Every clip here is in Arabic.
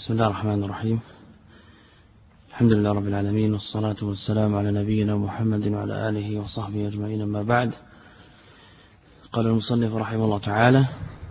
بسم الله الرحمن الرحيم. الحمد لله رب العالمين، والصلاة والسلام على نبينا محمد وعلى آله وصحبه أجمعين. أما بعد، قال المصنف رحمه الله تعالى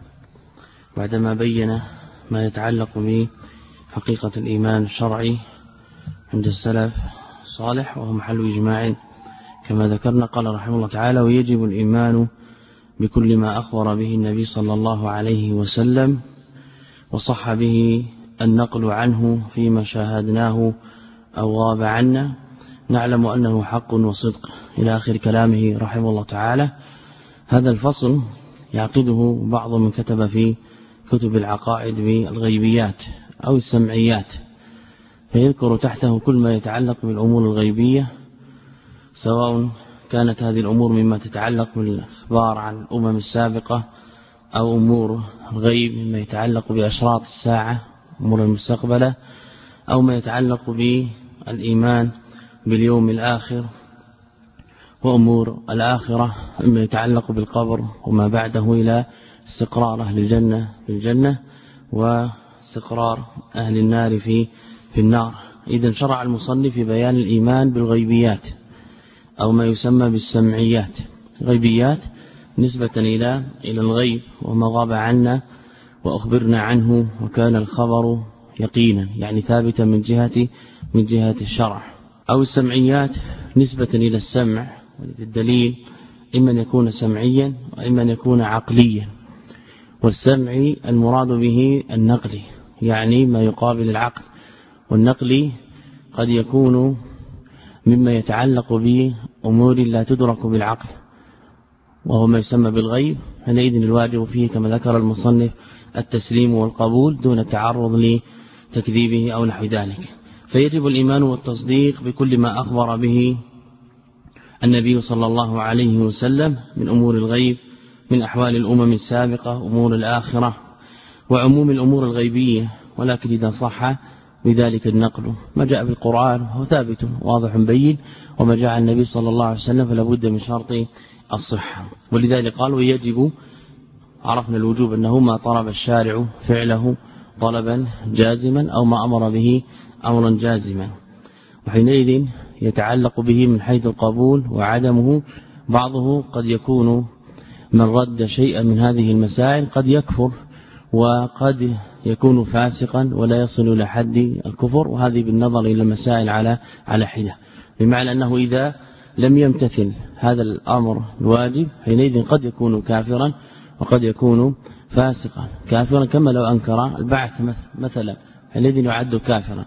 بعدما بين ما يتعلق بحقيقة الإيمان الشرعي عند السلف الصالح وهو محل إجماع كما ذكرنا، قال رحمه الله تعالى: ويجب الإيمان بكل ما أخبر به النبي صلى الله عليه وسلم وصح به النقل عنه فيما شاهدناه أو غاب عنا، نعلم أنه حق وصدق، إلى آخر كلامه رحمه الله تعالى. هذا الفصل يعقده بعض من كتب في كتب العقائد بالغيبيات أو السمعيات، فيذكر تحته كل ما يتعلق بالأمور الغيبية، سواء كانت هذه الأمور مما تتعلق بالإخبار عن الأمم السابقة أو أمور الغيب مما يتعلق بأشراط الساعة أمور المستقبلة، أو ما يتعلق بالإيمان باليوم الآخر وأمور الآخرة مما يتعلق بالقبر وما بعده، إلى استقرار أهل الجنة في الجنة واستقرار أهل النار في النار. إذن شرع المصنف في بيان الإيمان بالغيبيات أو ما يسمى بالسمعيات. غيبيات نسبة إلى الغيب وما غاب عنا وأخبرنا عنه وكان الخبر يقينا، يعني ثابتا من جهة الشرع. أو السمعيات نسبة إلى السمع، الدليل إما أن يكون سمعيا وإما أن يكون عقليا. والسمعي المراد به النقلي، يعني ما يقابل العقل، والنقلي قد يكون مما يتعلق بأمور لا تدرك بالعقل وهو ما يسمى بالغيب. حينئذ الواجب فيه كما ذكر المصنف التسليم والقبول دون التعرض لتكذيبه أو نحو ذلك. فيجب الإيمان والتصديق بكل ما أخبر به النبي صلى الله عليه وسلم من أمور الغيب، من أحوال الأمم السابقة، أمور الآخرة، وعموم الأمور الغيبية، ولكن إذا صح بذلك النقل. ما جاء بالقرآن هو ثابت واضح بين، وما جاء النبي صلى الله عليه وسلم فلا بد من شرط الصحة. ولذلك قال: ويجب، عرفنا الوجوب أنه ما طلب الشارع فعله طلبا جازما أو ما أمر به أمرا جازما، وحينئذ يتعلق به من حيث القبول وعدمه. بعضه قد يكون من رد شيئا من هذه المسائل قد يكفر، وقد يكون فاسقا ولا يصل إلى حد الكفر، وهذه بالنظر إلى المسائل على حدة، بمعنى أنه إذا لم يمتثل هذا الأمر الواجب حينئذ قد يكون كافرا وقد يكون فاسقا. كافرا كما لو أنكر البعث مثلا، حينئذ يعد كافرا،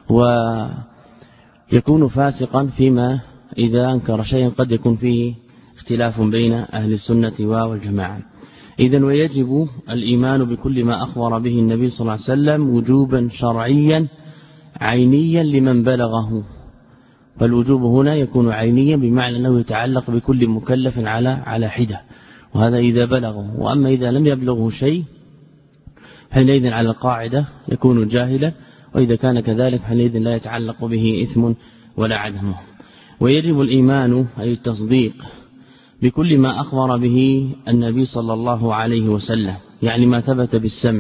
ويكون فاسقا فيما إذا أنكر شيئا قد يكون فيه اختلاف بين أهل السنة والجماعة. إذن ويجب الإيمان بكل ما أخبر به النبي صلى الله عليه وسلم وجوبا شرعيا عينيا لمن بلغه. فالوجوب هنا يكون عينيا بمعنى أنه يتعلق بكل مكلف على حدة، وهذا إذا بلغه. وأما إذا لم يبلغه شيء حينئذ على القاعدة يكون جاهلا، وإذا كان كذلك حينئذ لا يتعلق به إثم ولا عدم. ويجب الإيمان أي التصديق بكل ما أخبر به النبي صلى الله عليه وسلم، يعني ما ثبت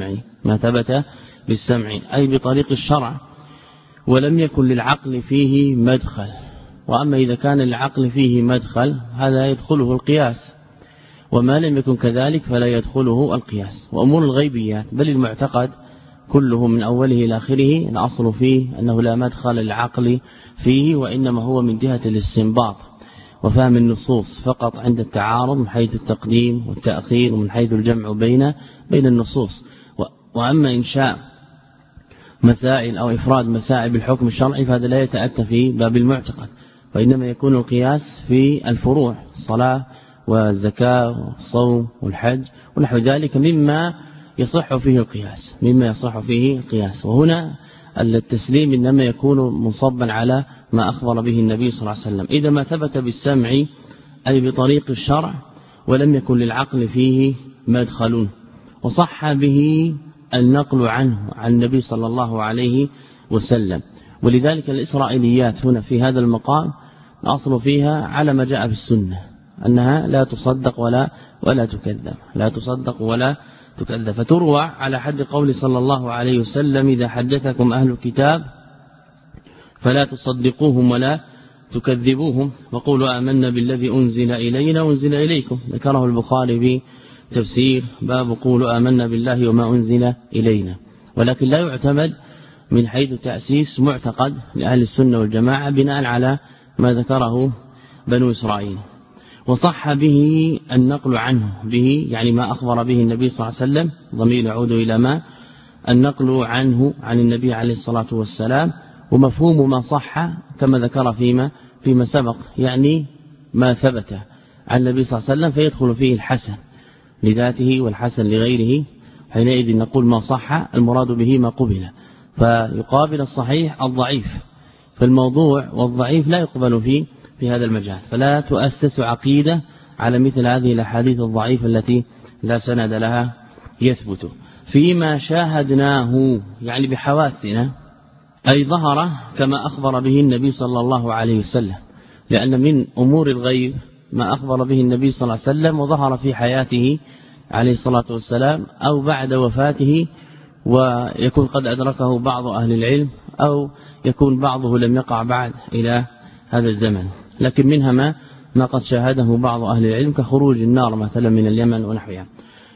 بالسمع أي بطريق الشرع، ولم يكن للعقل فيه مدخل. وأما إذا كان للعقل فيه مدخل هذا يدخله القياس، وما لم يكن كذلك فلا يدخله القياس. وأمور الغيبيات بل المعتقد كله من أوله إلى آخره الأصل فيه أنه لا مدخل للعقل فيه، وإنما هو من جهة الاستنباط وفهم النصوص فقط عند التعارض من حيث التقديم والتأخير ومن حيث الجمع بين النصوص. وأما إنشاء مسائل أو إفراد مسائل بالحكم الشرعي فهذا لا يتأتى في باب المعتقد، وإنما يكون القياس في الفروع، الصلاة والزكاة والصوم والحج ونحو ذلك مما يصح فيه القياس. وهنا التسليم إنما يكون منصبا على ما أخبر به النبي صلى الله عليه وسلم. إذا ما ثبت بالسمع أي بطريق الشرع ولم يكن للعقل فيه مدخل، وصح به النقل عنه عن النبي صلى الله عليه وسلم. ولذلك الإسرائيليات هنا في هذا المقام الأصل فيها على ما جاء في السنة، أنها لا تصدق ولا تكذب، لا تصدق ولا تكذب. فتروى على حد قول صلى الله عليه وسلم: إذا حدثكم أهل الكتاب فلا تصدقوهم ولا تكذبوهم وقولوا آمنا بالذي أنزل إلينا وأنزل إليكم. ذكره البخاري بتفسير باب قولوا آمنا بالله وما أنزل إلينا. ولكن لا يعتمد من حيث تأسيس معتقد لأهل السنة والجماعة بناء على ما ذكره بنو إسرائيل. وصح به النقل عنه، به يعني ما أخبر به النبي صلى الله عليه وسلم، ضمير يعود إلى ما النقل عنه عن النبي عليه الصلاة والسلام. ومفهوم ما صح كما ذكر فيما سبق، يعني ما ثبت عن النبي صلى الله عليه وسلم فيدخل فيه الحسن لذاته والحسن لغيره. حينئذ نقول ما صح المراد به ما قبل، فيقابل الصحيح الضعيف. فالموضوع والضعيف لا يقبل في هذا المجال، فلا تؤسس عقيدة على مثل هذه الأحاديث الضعيفة التي لا سند لها يثبت. فيما شاهدناه يعني بحواسنا، أي ظهر كما أخبر به النبي صلى الله عليه وسلم، لأن من أمور الغيب ما أخبر به النبي صلى الله عليه وسلم وظهر في حياته عليه الصلاة والسلام أو بعد وفاته، ويكون قد أدركه بعض أهل العلم أو يكون بعضه لم يقع بعد إلى هذا الزمن. لكن منها ما قد شاهده بعض أهل العلم كخروج النار مثلا من اليمن ونحوها.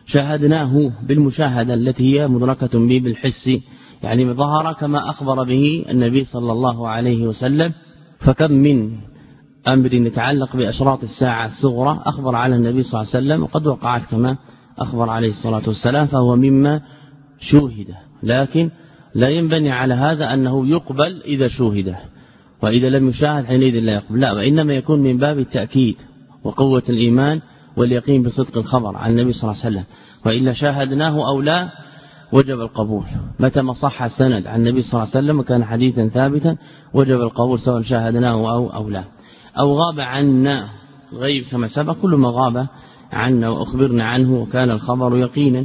شاهدناه بالمشاهدة التي هي مدركة به بالحس، يعني ظهر كما أخبر به النبي صلى الله عليه وسلم. فكم من أمر يتعلق بأشراط الساعة الصغرى أخبر على النبي صلى الله عليه وسلم وقد وقعت كما أخبر عليه الصلاة والسلام، فهو مما شوهد. لكن لا ينبني على هذا أنه يقبل إذا شوهده، وإذا لم يشاهد حينئذ لا يقبل، لا، وإنما يكون من باب التأكيد وقوة الإيمان واليقين بصدق الخبر عن النبي صلى الله عليه وسلم. وإلا شاهدناه أو لا وجب القبول، متى ما صح السند عن النبي صلى الله عليه وسلم وكان حديثا ثابتا وجب القبول سواء شاهدناه أو لا. أو غاب عنا، غيب كما سبق كل ما غاب عنا وأخبرنا عنه وكان الخبر يقينا.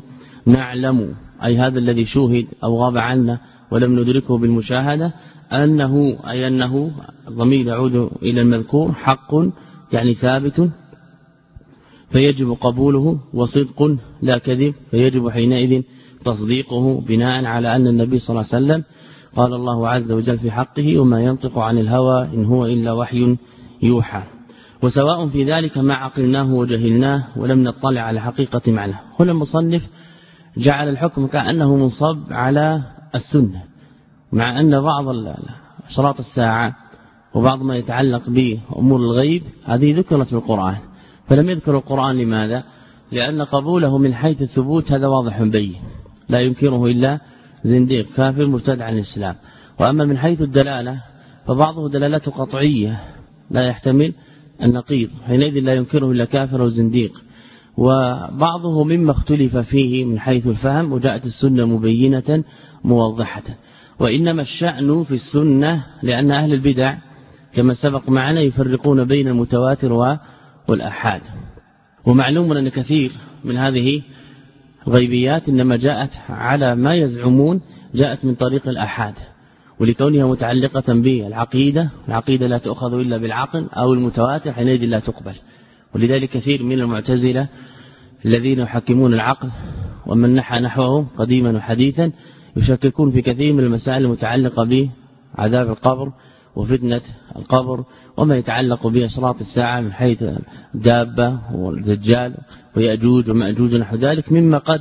نعلم أي هذا الذي شوهد أو غاب عنا ولم ندركه بالمشاهدة أنه ضمير يعود إلى المذكور حق يعني ثابت فيجب قبوله، وصدق لا كذب فيجب حينئذ تصديقه بناء على أن النبي صلى الله عليه وسلم قال الله عز وجل في حقه: وما ينطق عن الهوى إن هو إلا وحي يوحى. وسواء في ذلك ما عقلناه وجهلناه ولم نطلع على حقيقة معناه. هنا المصنف جعل الحكم كأنه منصب على السنة، مع أن بعض أشراط الساعة وبعض ما يتعلق بأمور الغيب هذه ذكرت في القرآن، فلم يذكر القرآن. لماذا؟ لأن قبوله من حيث الثبوت هذا واضح بين، لا ينكره إلا زنديق كافر مرتد عن الإسلام. وأما من حيث الدلالة فبعضه دلالته قطعية لا يحتمل النقيض، حينئذ لا ينكره إلا كافر وزنديق. وبعضه مما اختلف فيه من حيث الفهم، وجاءت السنة مبينة موضحة. وإنما الشأن في السنة لأن أهل البدع كما سبق معنا يفرقون بين المتواتر والأحاد. ومعلوم أن كثير من هذه الغيبيات إنما جاءت على ما يزعمون جاءت من طريق الأحاد، ولكونها متعلقة بالعقيدة، العقيدة لا تأخذ إلا بالعقل، أو المتواتر حينئذ لا تقبل. ولذلك كثير من المعتزلة الذين يحكمون العقل ومن نحى نحوه قديما وحديثا يشككون في كثير من المسائل المتعلقة بعذاب القبر وفتنة القبر وما يتعلق بأشراط الساعة من حيث الدابة والدجال ويأجوج ومأجوج نحو ذلك، مما قد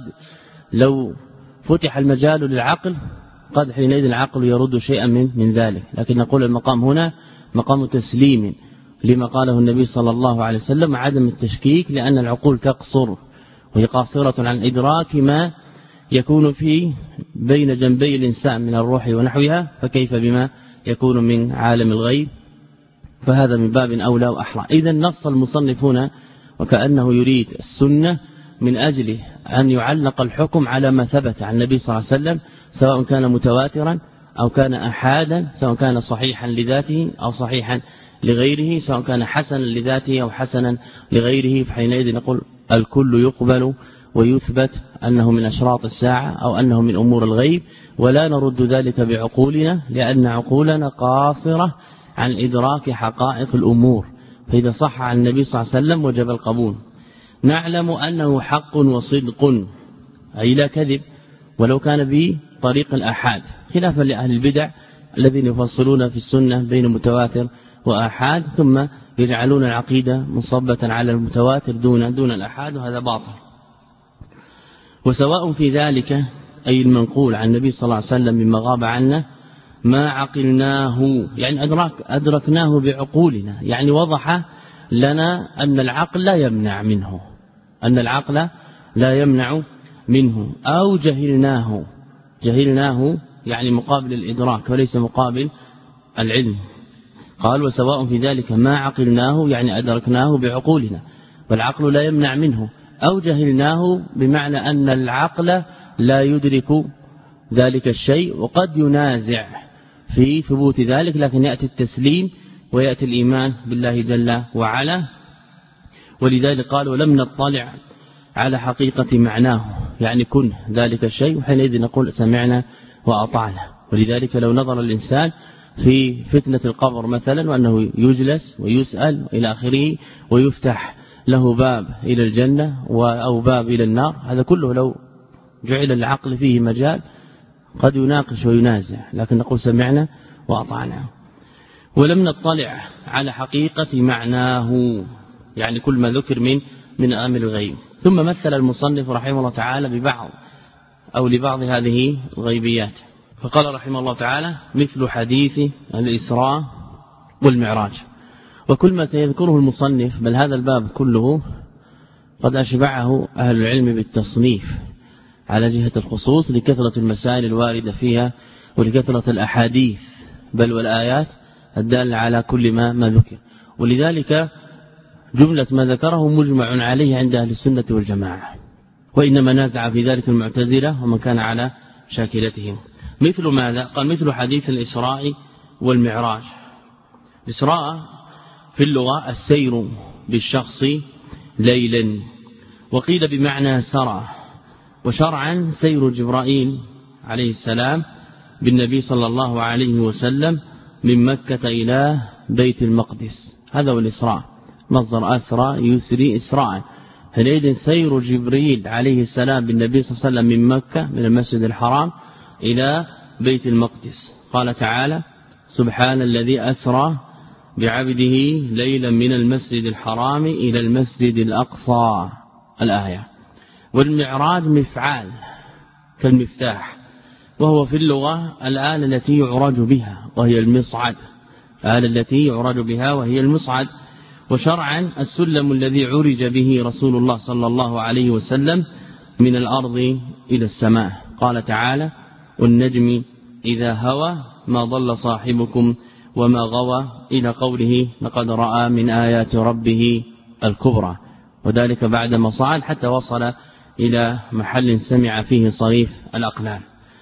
لو فتح المجال للعقل قد حينئذ العقل يرد شيئا من ذلك. لكن نقول المقام هنا مقام تسليم لما قاله النبي صلى الله عليه وسلم، عدم التشكيك، لأن العقول تقصر وهي قاصرة عن إدراك ما يكون فيه بين جنبي الإنسان من الروح ونحوها، فكيف بما يكون من عالم الغيب؟ فهذا من باب أولى وأحرى. إذا نص المصنف هنا وكأنه يريد السنة من أجل أن يعلق الحكم على ما ثبت عن النبي صلى الله عليه وسلم، سواء كان متواترا أو كان أحادا، سواء كان صحيحا لذاته أو صحيحا لغيره، سواء كان حسنا لذاته أو حسنا لغيره. فحينئذ نقول الكل يقبل ويثبت أنه من أشراط الساعة أو أنه من أمور الغيب، ولا نرد ذلك بعقولنا لأن عقولنا قاصرة عن إدراك حقائق الأمور. فإذا صح عن النبي صلى الله عليه وسلم وجب القبول. نعلم أنه حق وصدق، أي لا كذب، ولو كان بطريق الآحاد، خلافا لأهل البدع الذين يفصلون في السنة بين متواتر وآحاد ثم يجعلون العقيدة مصبة على المتواتر دون الآحاد، وهذا باطل. وسواء في ذلك أي المنقول عن النبي صلى الله عليه وسلم مما غاب عنا ما عقلناه، يعني أدركناه بعقولنا، يعني وضح لنا أن العقل لا يمنع منه، أن العقل لا يمنع منه، أو جهلناه يعني مقابل الإدراك وليس مقابل العلم. قال وسواء في ذلك ما عقلناه يعني أدركناه بعقولنا والعقل لا يمنع منه، أو جهلناه بمعنى أن العقل لا يدرك ذلك الشيء وقد ينازع في ثبوت ذلك، لكن يأتي التسليم ويأتي الإيمان بالله جل وعلا. ولذلك قال ولم نطلع على حقيقة معناه، يعني كن ذلك الشيء، وحينئذ نقول سمعنا وأطعنا. ولذلك لو نظر الإنسان في فتنة القبر مثلا وأنه يجلس ويسأل إلى آخره ويفتح له باب إلى الجنة أو باب إلى النار، هذا كله لو جعل العقل فيه مجال قد يناقش وينازع، لكن نقول سمعنا وأطعنا. ولم نطلع على حقيقة معناه، يعني كل ما ذكر من أمر الغيب. ثم مثل المصنف رحمه الله تعالى ببعض أو لبعض هذه الغيبيات، فقال رحمه الله تعالى مثل حديث الإسراء والمعراج. وكل ما سيذكره المصنف بل هذا الباب كله قد أشبعه أهل العلم بالتصنيف على جهة الخصوص لكثرة المسائل الواردة فيها ولكثرة الأحاديث بل والآيات الدالة على كل ما ذكر. ولذلك جملة ما ذكره مجمع عليه عند أهل السنة والجماعة، وإنما نازع في ذلك المعتزلة ومن كان على شاكلتهم. مثل ماذا؟ قال مثل حديث الإسراء والمعراج. الإسراء في اللغة السير بالشخص ليلا، وقيل بمعنى سرى، وشرعا سير جبرائيل عليه السلام بالنبي صلى الله عليه وسلم من مكة إلى بيت المقدس، هذا هو الإسراء، مصدر أسرى يسري إسراء. حينئذ سير جبريل عليه السلام بالنبي صلى الله عليه وسلم من مكة من المسجد الحرام إلى بيت المقدس. قال تعالى سبحان الذي أسرى بعبده ليلا من المسجد الحرام إلى المسجد الأقصى، الآية. والمعراج مفعال كالمفتاح، وهو في اللغة الآلة التي يعرج بها وهي المصعد، الآلة التي يعرج بها وهي المصعد. وشرعا السلم الذي عرج به رسول الله صلى الله عليه وسلم من الأرض إلى السماء. قال تعالى والنجم إذا هوى ما ضل صاحبكم وما غوى إلى قوله لقد رأى من آيات ربه الكبرى، وذلك بعدما صعد حتى وصل إلى محل سمع فيه صريف الأقلام.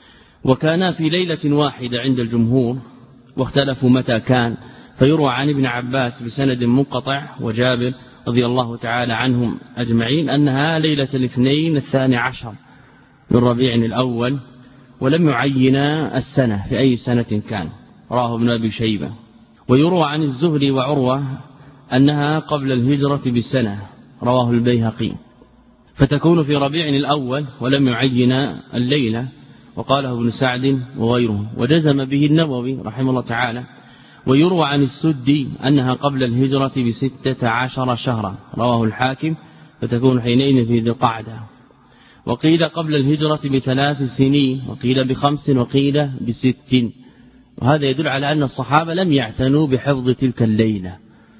وكان في ليلة واحدة عند الجمهور، واختلفوا متى كان، فيروى عن ابن عباس بسند منقطع وجابر رضي الله تعالى عنهم أجمعين أنها ليلة الاثنين 12 من ربيع الأول، ولم يعين السنة في أي سنة كان، راه ابن أبي شيبة. ويروى عن الزهري وعروة أنها قبل الهجرة بسنة، رواه البيهقي، فتكون في ربيع الأول ولم يعين الليلة، وقاله ابن سعد وغيره، وجزم به النووي رحمه الله تعالى. ويروى عن السدي أنها قبل الهجرة ب16 شهرا، رواه الحاكم، فتكون حينئذ في ذي القعدة. وقيل قبل الهجرة ب3 سنين، وقيل ب5، وقيل ب6. وهذا يدل على أن الصحابة لم يعتنوا بحفظ تلك الليلة،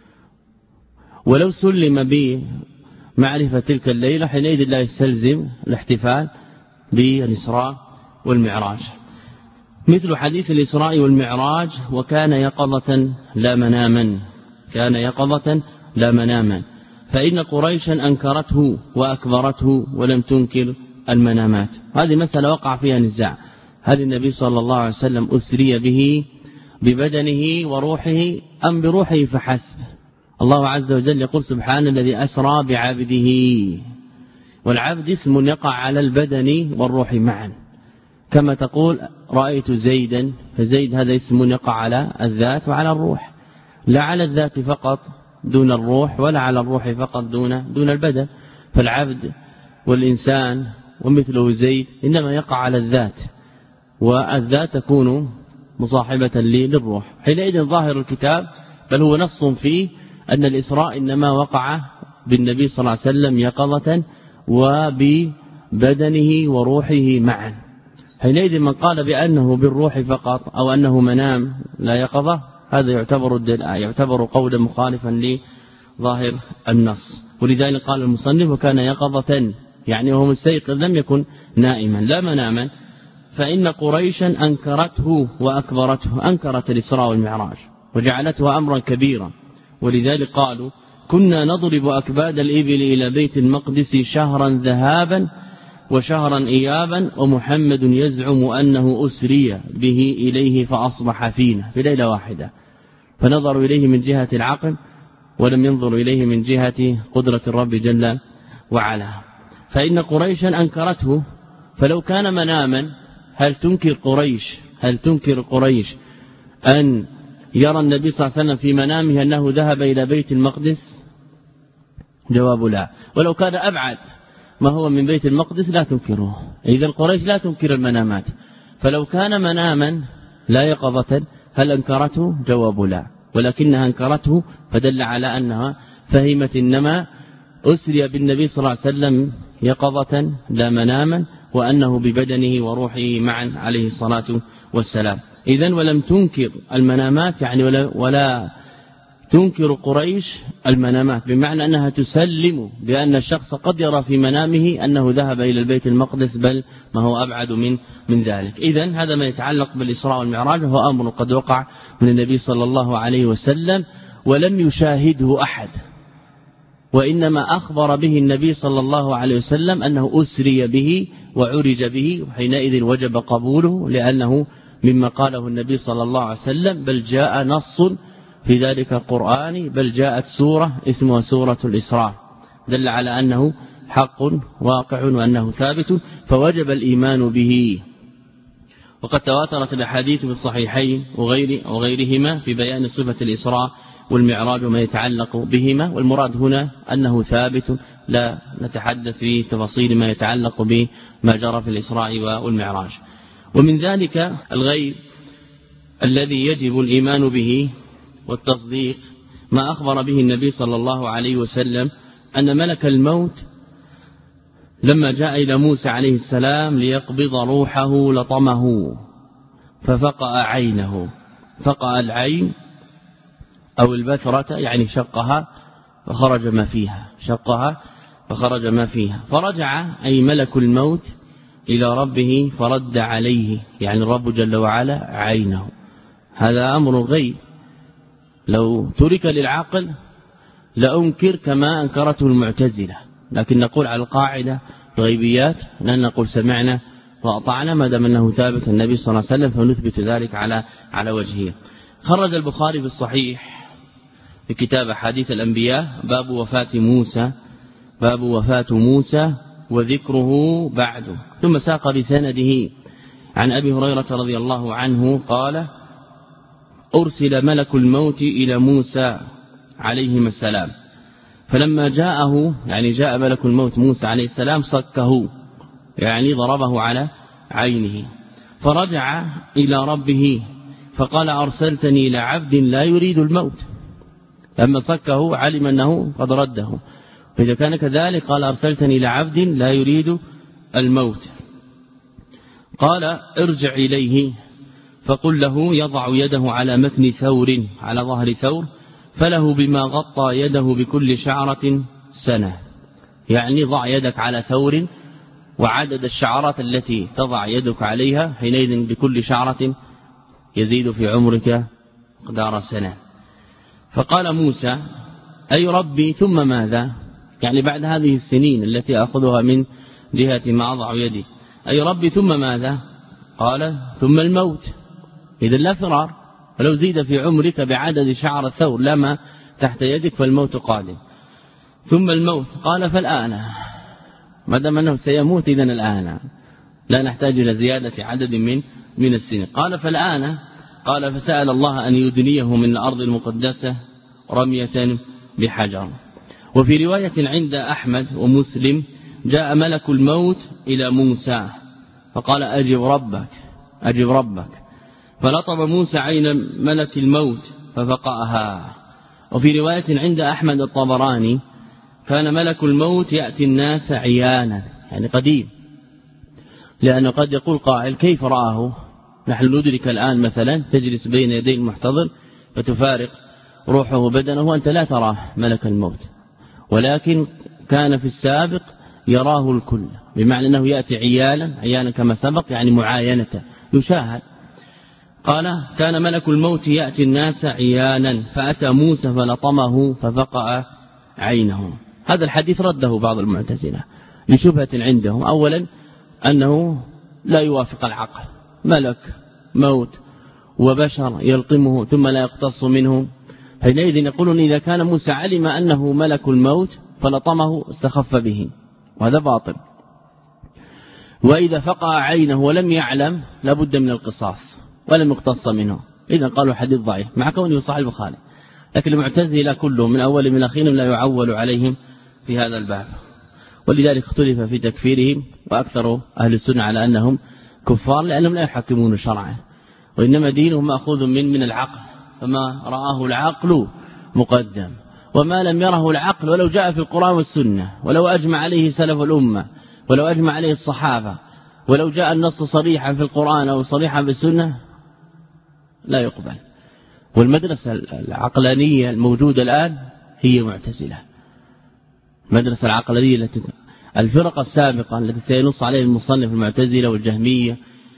ولو سلم بمعرفة تلك الليلة حينئذ لا يستلزم الاحتفال بالإسراء والمعراج. مثل حديث الإسراء والمعراج وكان يقظة لا مناما، كان يقظة لا مناما، فإن قريشا أنكرته وأكبرته ولم تنكر المنامات. هذه مسألة وقع فيها نزاع، هل النبي صلى الله عليه وسلم أسري به ببدنه وروحه أم بروحه فحسب؟ الله عز وجل يقول سبحان الذي أسرى بعبده، والعبد اسم يقع على البدن والروح معا، كما تقول رأيت زيدا، فزيد هذا اسم يقع على الذات وعلى الروح، لا على الذات فقط دون الروح، ولا على الروح فقط دون البدن. فالعبد والإنسان ومثله زيد إنما يقع على الذات، والذات تكون مصاحبة للروح. حينئذ ظاهر الكتاب بل هو نص فيه أن الإسراء إنما وقع بالنبي صلى الله عليه وسلم يقظة وببدنه وروحه معا. حينئذ من قال بأنه بالروح فقط أو أنه منام لا يقظة هذا يعتبر قولا مخالفا لظاهر النص. ولذلك قال المصنف وكان يقظة يعني وهو مستيقظ لم يكن نائما لا مناما. فإن قريشا أنكرته وأكبرته، أنكرت الإسراء والمعراج وجعلته أمرا كبيرا. ولذلك قالوا كنا نضرب أكباد الإبل إلى بيت المقدس شهرا ذهابا وشهرا إيابا ومحمد يزعم أنه أسري به إليه فأصبح فينا في ليلة واحدة. فنظروا إليه من جهة العقل ولم ينظروا إليه من جهة قدرة الرب جل وعلا. فإن قريشا أنكرته، فلو كان مناما هل تنكر قريش أن يرى النبي صلى الله عليه وسلم في منامه أنه ذهب إلى بيت المقدس؟ جواب لا. ولو كان أبعد ما هو من بيت المقدس لا تنكره. إذا قريش لا تنكر المنامات. فلو كان مناما لا يقظة هل أنكرته؟ جواب لا، ولكنها أنكرته فدل على أنها فهمت إنما أسري بالنبي صلى الله عليه وسلم يقظة لا مناما، وأنه ببدنه وروحه معا عليه الصلاة والسلام. إذن ولم تنكر المنامات يعني ولا تنكر قريش المنامات، بمعنى أنها تسلم بأن الشخص قد يرى في منامه أنه ذهب إلى البيت المقدس بل ما هو أبعد من ذلك. إذن هذا ما يتعلق بالإسراء والمعراج، وهو أمر قد وقع من النبي صلى الله عليه وسلم ولم يشاهده أحد، وإنما أخبر به النبي صلى الله عليه وسلم أنه أسري به وعرج به، وحينئذ وجب قبوله لأنه مما قاله النبي صلى الله عليه وسلم، بل جاء نص في ذلك القرآن، بل جاءت سورة اسمها سورة الإسراء دل على أنه حق واقع وأنه ثابت، فوجب الإيمان به. وقد تواترت الأحاديث في الصحيحين وغيرهما في بيان صفة الإسراء والمعراج وما يتعلق بهما، والمراد هنا أنه ثابت، لا نتحدث في تفاصيل ما يتعلق بما جرى في الإسراء والمعراج. ومن ذلك الغيب الذي يجب الإيمان به والتصديق ما أخبر به النبي صلى الله عليه وسلم أن ملك الموت لما جاء إلى موسى عليه السلام ليقبض روحه لطمه ففقأ عينه، فقأ العين أو البثرة يعني شقها فخرج ما فيها، شقها فخرج ما فيها، فرجع أي ملك الموت إلى ربه فرد عليه يعني الرب جل وعلا عينه. هذا أمر غيب لو ترك للعقل لأنكر كما أنكرته المعتزلة، لكن نقول على القاعدة الغيبيات لأن نقول سمعنا وأطعنا ما دام أنه ثابت النبي صلى الله عليه وسلم فنثبت ذلك على وجهه. خرج البخاري في الصحيح في كتاب حديث الأنبياء باب وفاة موسى وذكره بعده، ثم ساق بسنده عن أبي هريرة رضي الله عنه قال أرسل ملك الموت إلى موسى عليهما السلام، فلما جاءه يعني جاء ملك الموت موسى عليه السلام صكه يعني ضربه على عينه، فرجع إلى ربه فقال أرسلتني لعبد لا يريد الموت، لما صكه علم أنه قد رده، فإذا كان كذلك قال أرسلتني لعبد لا يريد الموت. قال ارجع إليه فقل له يضع يده على متن ثور على ظهر ثور فله بما غطى يده بكل شعرة سنة، يعني ضع يدك على ثور وعدد الشعرات التي تضع يدك عليها حينئذ بكل شعرة يزيد في عمرك مقدار سنة. فقال موسى أي ربي ثم ماذا؟ يعني بعد هذه السنين التي أخذها من جهة ما أضع يدي أي ربي ثم ماذا؟ قال ثم الموت، إذا لا فرار، فلو زيد في عمرك بعدد شعر الثور لما تحت يدك فالموت قادم. ثم الموت قال فالآن، ما دام أنه سيموت إذن الآن لا نحتاج إلى زيادة عدد من السنين. قال فالآن، قال فسأل الله أن يدنيه من الأرض المقدسة رمية بحجر. وفي رواية عند أحمد ومسلم جاء ملك الموت إلى موسى فقال أجب ربك فلطم موسى عين ملك الموت ففقأها. وفي رواية عند أحمد الطبراني كان ملك الموت يأتي الناس عيانا، يعني قديم، لأنه قد يقول قائل كيف رآه؟ نحن ندرك الآن مثلا تجلس بين يدي المحتضر فتفارق روحه بدنه وأنت لا تراه ملك الموت، ولكن كان في السابق يراه الكل، بمعنى أنه يأتي عيانا كما سبق، يعني معاينة يشاهد. قال كان ملك الموت يأتي الناس عيانا فأتى موسى فلطمه ففقأ عينه. هذا الحديث رده بعض المعتزلة لشبهة عندهم، أولا أنه لا يوافق العقل، ملك موت وبشر يلطمه ثم لا يقتص منه، حينئذ يقولون إذا كان موسى علم أنه ملك الموت فلطمه استخف به، وهذا باطل. وإذا فقع عينه ولم يعلم لابد من القصاص ولم يقتص منه، إذا قالوا حديث ضعيف مع كونه صحيح البخاري. لكن المعتزلة كلهم من أول من أخيرهم لا يعول عليهم في هذا الباب، ولذلك اختلف في تكفيرهم، وأكثر أهل السنة على أنهم كفار لأنهم لا يحكمون شرعا، وإنما دينهم مأخوذ من العقل، فما رآه العقل مقدم، وما لم يره العقل ولو جاء في القرآن والسنة، ولو أجمع عليه سلف الأمة، ولو أجمع عليه الصحابة، ولو جاء النص صريحا في القرآن أو صريحا في السنة لا يقبل. والمدرسة العقلانية الموجودة الآن هي معتزلة، المدرسة العقلانية التي الفرق السابقة التي سينص عليه المصنف، المعتزلة والجهمية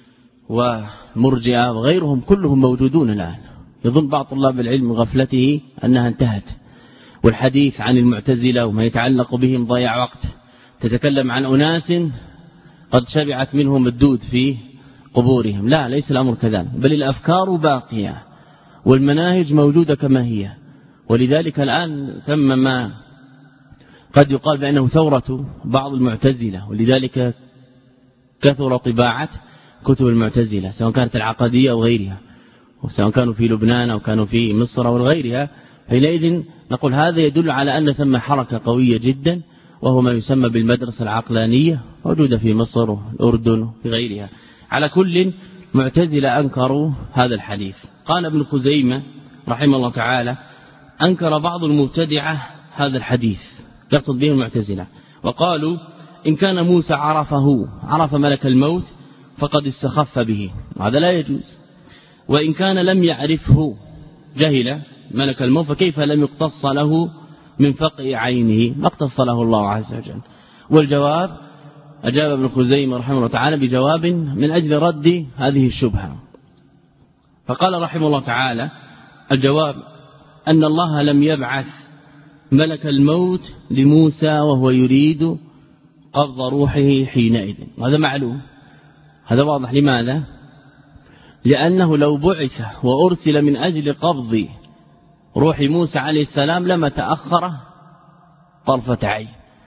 ومرجئة وغيرهم كلهم موجودون الآن. يظن بعض طلاب العلم غفلته أنها انتهت، والحديث عن المعتزلة وما يتعلق بهم ضيع وقت. تتكلم عن أناس قد شبعت منهم الدود في قبورهم، لا، ليس الأمر كذلك، بل الأفكار باقية والمناهج موجودة كما هي. ولذلك الآن ثم ما قد يقال بأنه ثورة بعض المعتزلة، ولذلك كثر طباعة كتب المعتزلة سواء كانت العقدية أو غيرها، وسواء كانوا في لبنان أو كانوا في مصر أو غيرها. حينئذ نقول هذا يدل على أن ثم حركة قوية جدا، وهو ما يسمى بالمدرسة العقلانية، موجودة في مصر والأردن وفي غيرها. على كل معتزلة أنكروا هذا الحديث. قال ابن خزيمة رحمه الله تعالى أنكر بعض المبتدعة هذا الحديث، يقصد به المعتزلة، وقالوا إن كان موسى عرف ملك الموت فقد استخف به، وهذا لا يجوز. وإن كان لم يعرفه جهل ملك الموت فكيف لم يقتص له من فقع عينه؟ ما اقتص له الله عز وجل. والجواب أجاب ابن خزيمة رحمه الله تعالى بجواب من أجل رد هذه الشبهة، فقال رحمه الله تعالى الجواب أن الله لم يبعث ملك الموت لموسى وهو يريد قبض روحه حينئذ، وهذا معلوم، هذا واضح. لماذا؟ لأنه لو بعث وأرسل من أجل قبض روح موسى عليه السلام لما تأخر طرفة عين،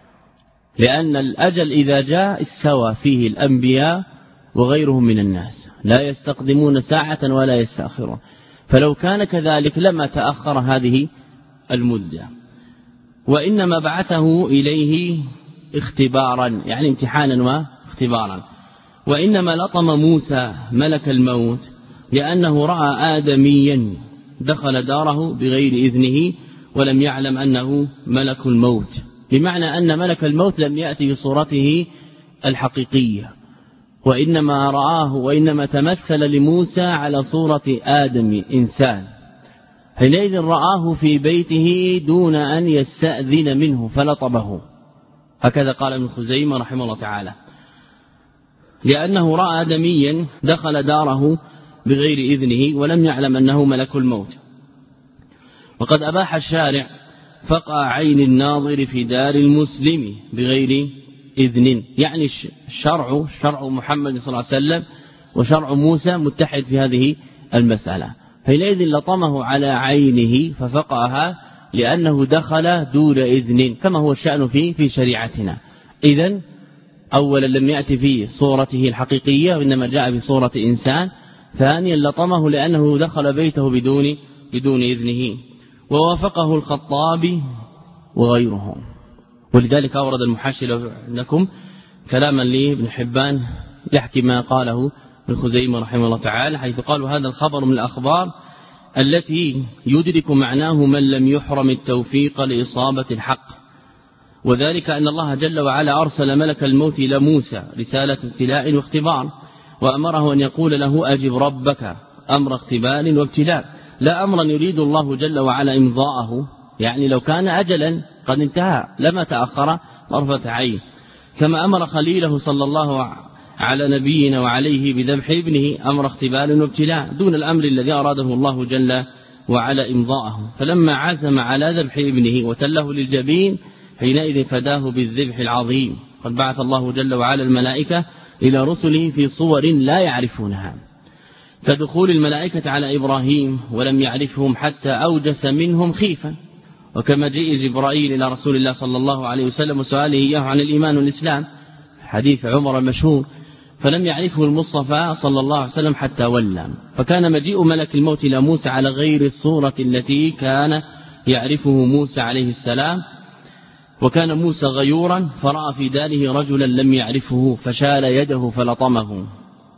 لأن الأجل إذا جاء استوى فيه الأنبياء وغيرهم من الناس، لا يستقدمون ساعة ولا يستأخرون، فلو كان كذلك لما تأخر هذه المدة. وإنما بعثه إليه اختبارا، يعني امتحانا واختبارا. وإنما لطم موسى ملك الموت لأنه رأى آدميا دخل داره بغير إذنه ولم يعلم أنه ملك الموت، بمعنى أن ملك الموت لم يأتي بصورته الحقيقية، وإنما رآه وإنما تمثل لموسى على صورة آدم إنسان، حينئذ رآه في بيته دون أن يستأذن منه فلطمه. هكذا قال ابن خزيمة رحمه الله تعالى، لأنه رأى آدميا دخل داره بغير إذنه ولم يعلم أنه ملك الموت. وقد أباح الشارع فقع عين الناظر في دار المسلم بغير إذن، يعني شرع محمد صلى الله عليه وسلم وشرع موسى متحد في هذه المسألة، حينئذ لطمه على عينه ففقعها لأنه دخل دون إذن كما هو الشأن في شريعتنا. إذن أولا لم يأتي في صورته الحقيقية وإنما جاء بصورة إنسان. ثانيا لطمه لأنه دخل بيته بدون إذنه. ووافقه الخطابي وغيره. ولذلك أورد المحاشي لكم كلاما لابن حبان يحكي ما قاله ابن خزيمة رحمه الله تعالى، حيث قالوا هذا الخبر من الأخبار التي يدرك معناه من لم يحرم التوفيق لإصابة الحق، وذلك أن الله جل وعلا أرسل ملك الموت إلى موسى رسالة ابتلاء واختبار، وأمره أن يقول له أجب ربك أمر اختبار وابتلاء، لا أمرا يريد الله جل وعلا إمضاءه، يعني لو كان أجلا قد انتهى لما تأخر طرفة عين، كما أمر خليله صلى الله على نبينا وعليه بذبح ابنه أمر اختبار وابتلاء دون الأمر الذي أراده الله جل وعلا إمضاءه. فلما عزم على ذبح ابنه وتله للجبين حينئذ فداه بالذبح العظيم. قد بعث الله جل وعلا الملائكة إلى رسله في صور لا يعرفونها، كدخول الملائكة على إبراهيم ولم يعرفهم حتى أوجس منهم خيفا، وكما جاء جبرائيل إلى رسول الله صلى الله عليه وسلم وسؤاله إياه عن الإيمان والإسلام، حديث عمر المشهور، فلم يعرفه المصطفى صلى الله عليه وسلم حتى ولى. فكان مجيء ملك الموت إلى موسى على غير الصورة التي كان يعرفه موسى عليه السلام، وكان موسى غيورا فرأى في داره رجلا لم يعرفه فشال يده فلطمه،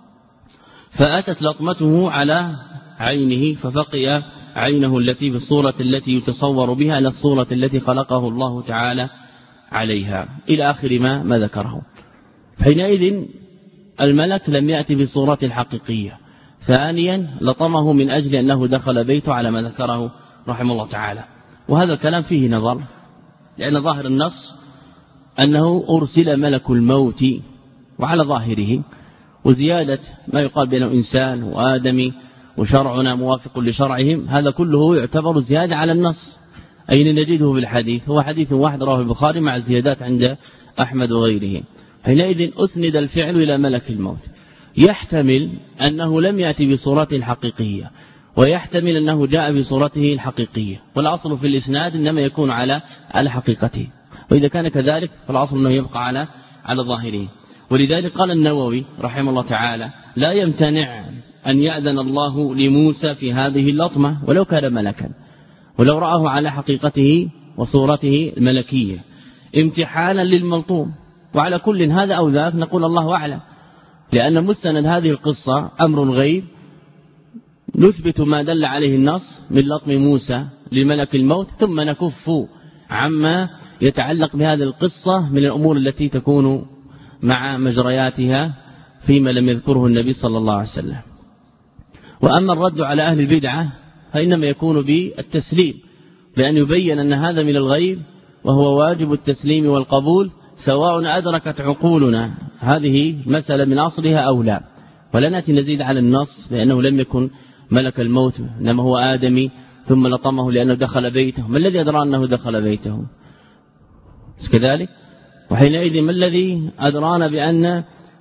فأتت لطمته على عينه ففقئ عينه التي في الصورة التي يتصور بها إلى الصورة التي خلقه الله تعالى عليها إلى آخر ما ذكره. حينئذ الملك لم يأتي بصورة الحقيقية. ثانيا لطمه من أجل أنه دخل بيته على ما ذكره رحمه الله تعالى، وهذا الكلام فيه نظر، لأن ظاهر النص أنه أرسل ملك الموت وعلى ظاهره، وزيادة ما يقال بأنه إنسان وآدمي وشرعنا موافق لشرعهم، هذا كله يعتبر زيادة على النص. أين نجده في الحديث؟ هو حديث واحد رواه البخاري مع الزيادات عند أحمد وغيره. حينئذ أسند الفعل إلى ملك الموت، يحتمل أنه لم يأتي بصورته الحقيقية، ويحتمل أنه جاء بصورته الحقيقية، والأصل في الإسناد إنما يكون على حقيقته، وإذا كان كذلك فالأصل أنه يبقى على ظاهره. ولذلك قال النووي رحمه الله تعالى لا يمتنع أن يأذن الله لموسى في هذه اللطمة ولو كان ملكا، ولو رآه على حقيقته وصورته الملكية امتحانا للملطوم. وعلى كل هذا أو ذاك نقول الله أعلم، لأن مستند هذه القصة أمر غيب، نثبت ما دل عليه النص من لطم موسى لملك الموت، ثم نكف عما يتعلق بهذه القصة من الأمور التي تكون مع مجرياتها فيما لم يذكره النبي صلى الله عليه وسلم. وأما الرد على أهل البدعة فإنما يكون بالتسليم، بأن يبين أن هذا من الغيب وهو واجب التسليم والقبول، سواء أدركت عقولنا هذه مسألة من أصلها أو لا، ولا نأتي نزيد على النص لأنه لم يكن ملك الموت إنما هو آدمي ثم لطمه لأنه دخل بيته. ما الذي أدرى أنه دخل بيته؟ كذلك. وحينئذ ما الذي أدرانا بأن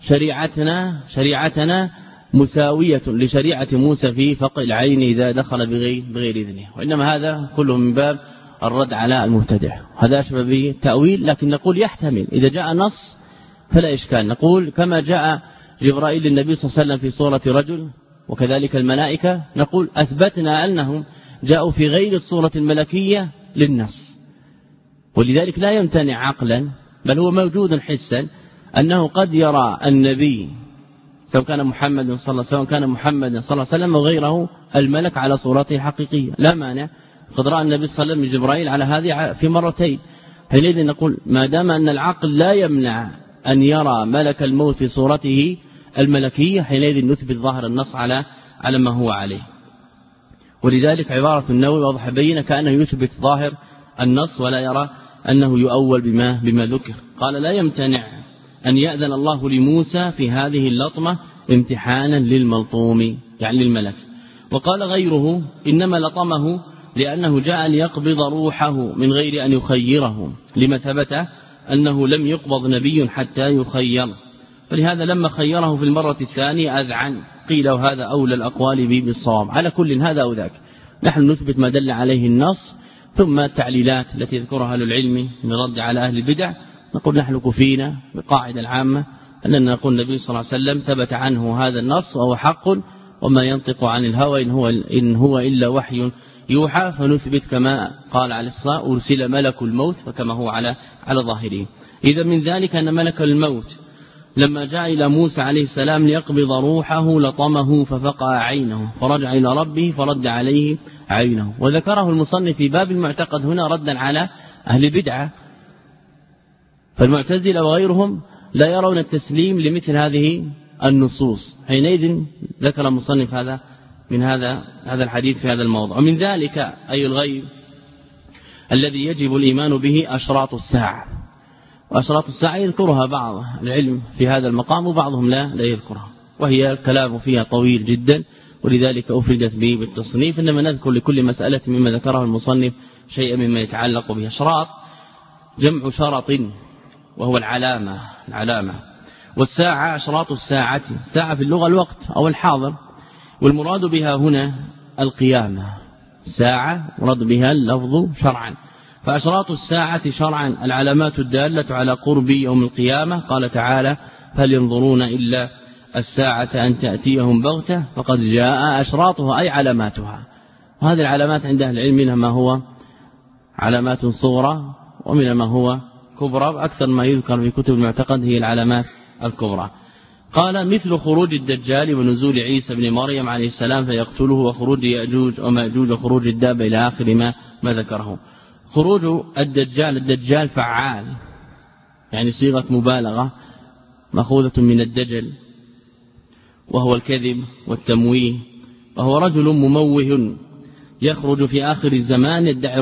شريعتنا مساوية لشريعة موسى في فقع العين إذا دخل بغير إذنه؟ وإنما هذا كله من باب الرد على المبتدع، هذا أشبه بالتأويل. لكن نقول يحتمل إذا جاء نص فلا إشكال، نقول كما جاء جبرائيل للنبي صلى الله عليه وسلم في صورة رجل وكذلك الملائكة، نقول أثبتنا أنهم جاءوا في غير الصورة الملكية للنص. ولذلك لا يمتنع عقلا بل هو موجود حسا أنه قد يرى النبي سواء كان محمد صلى الله عليه وسلم وغيره الملك على صورته الحقيقية، لا مانع. قد رأى النبي صلى الله عليه وسلم جبرائيل على هذه في مرتين. حينئذ نقول ما دام أن العقل لا يمنع أن يرى ملك الموت في صورته الملكية، حينئذ نثبت ظاهر النص على ما هو عليه. ولذلك عبارة النووي واضح بينة كأنه يثبت ظاهر النص ولا يرى أنه يؤول بما ذكر. قال لا يمتنع أن يأذن الله لموسى في هذه اللطمة امتحانا للملطوم يعني للملك. وقال غيره إنما لطمه لأنه جاء ليقبض روحه من غير أن يخيره، لما ثبت أنه لم يقبض نبي حتى يخير، فلهذا لما خيره في المرة الثانية أذعن. قيل وهذا أولى الأقوال بالصواب. على كل هذا أو ذاك نحن نثبت ما دل عليه النص، ثم التعليلات التي يذكرها أهل العلم من رد على أهل البدع نقول نحن كفينا بالقاعدة العامة أننا نقول النبي صلى الله عليه وسلم ثبت عنه هذا النص وهو حق، وما ينطق عن الهوى إن هو إلا وحي يوحى فنثبت كما قال عليه الصلاة أرسل ملك الموت فكما هو على ظاهره. إذا من ذلك أن ملك الموت لما جاء إلى موسى عليه السلام ليقبض روحه لطمه ففقع عينه فرجع إلى ربه فرد عليه عينه. وذكره المصنف في باب المعتقد هنا ردا على أهل البدعة، فالمعتزلة وغيرهم لا يرون التسليم لمثل هذه النصوص. حينئذ ذكر المصنف هذا من هذا الحديث في هذا الموضوع. ومن ذلك أي الغيب الذي يجب الإيمان به أشراط الساعة، وأشراط الساعة يذكرها بعض العلم في هذا المقام وبعضهم لا يذكرها، وهي الكلام فيها طويل جدا ولذلك أفردت به بالتصنيف، إنما نذكر لكل مسألة مما ذكره المصنف شيئا مما يتعلق بها. أشراط جمع شرط وهو العلامة، والساعة أشراط الساعة، الساعة في اللغة الوقت أو الحاضر، والمراد بها هنا القيامة. الساعة مراد بها اللفظ شرعا، فأشراط الساعة شرعا العلامات الدالة على قرب يوم القيامة. قال تعالى هل ينظرون إلا الساعة أن تأتيهم بغتة فقد جاء أشراطها أي علاماتها. وهذه العلامات عند أهل العلم منها ما هو علامات صغرى ومنها ما هو كبرى، أكثر ما يذكر في كتب المعتقد هي العلامات الكبرى. قال مثل خروج الدجال ونزول عيسى بن مريم عليه السلام فيقتله، وخروج يأجوج ومأجوج وخروج الدابة إلى آخر ما ذكره. خروج الدجال فعال، يعني صيغة مبالغة مأخوذة من الدجل وهو الكذب والتمويه، وهو رجل مموه يخرج في آخر الزمان يدعي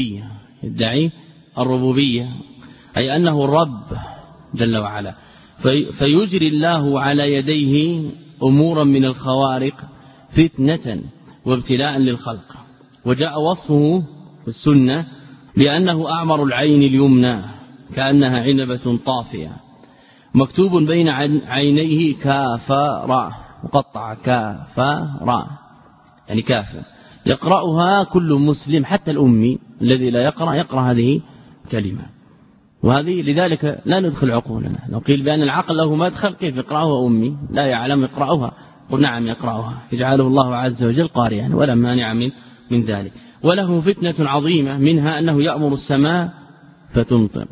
الربوبية أي أنه الرب جل وعلا، فيجري الله على يديه أمورا من الخوارق فتنة وابتلاء للخلق. وجاء وصفه في السنة بأنه أعمر العين اليمنى كأنها عنبة طافية، مكتوب بين عينيه كافر مقطع كافر يعني كافر، يقرأها كل مسلم حتى الأمي الذي لا يقرأ هذه كلمة. وهذه لذلك لا ندخل عقولنا. لو قيل بأن العقل له مدخل كيف يقرأها أمي لا يعلم يقرأها؟ قل نعم يقرأها، يجعله الله عز وجل قارئا ولا مانع من ذلك. وله فتنة عظيمة منها أنه يأمر السماء فتمطر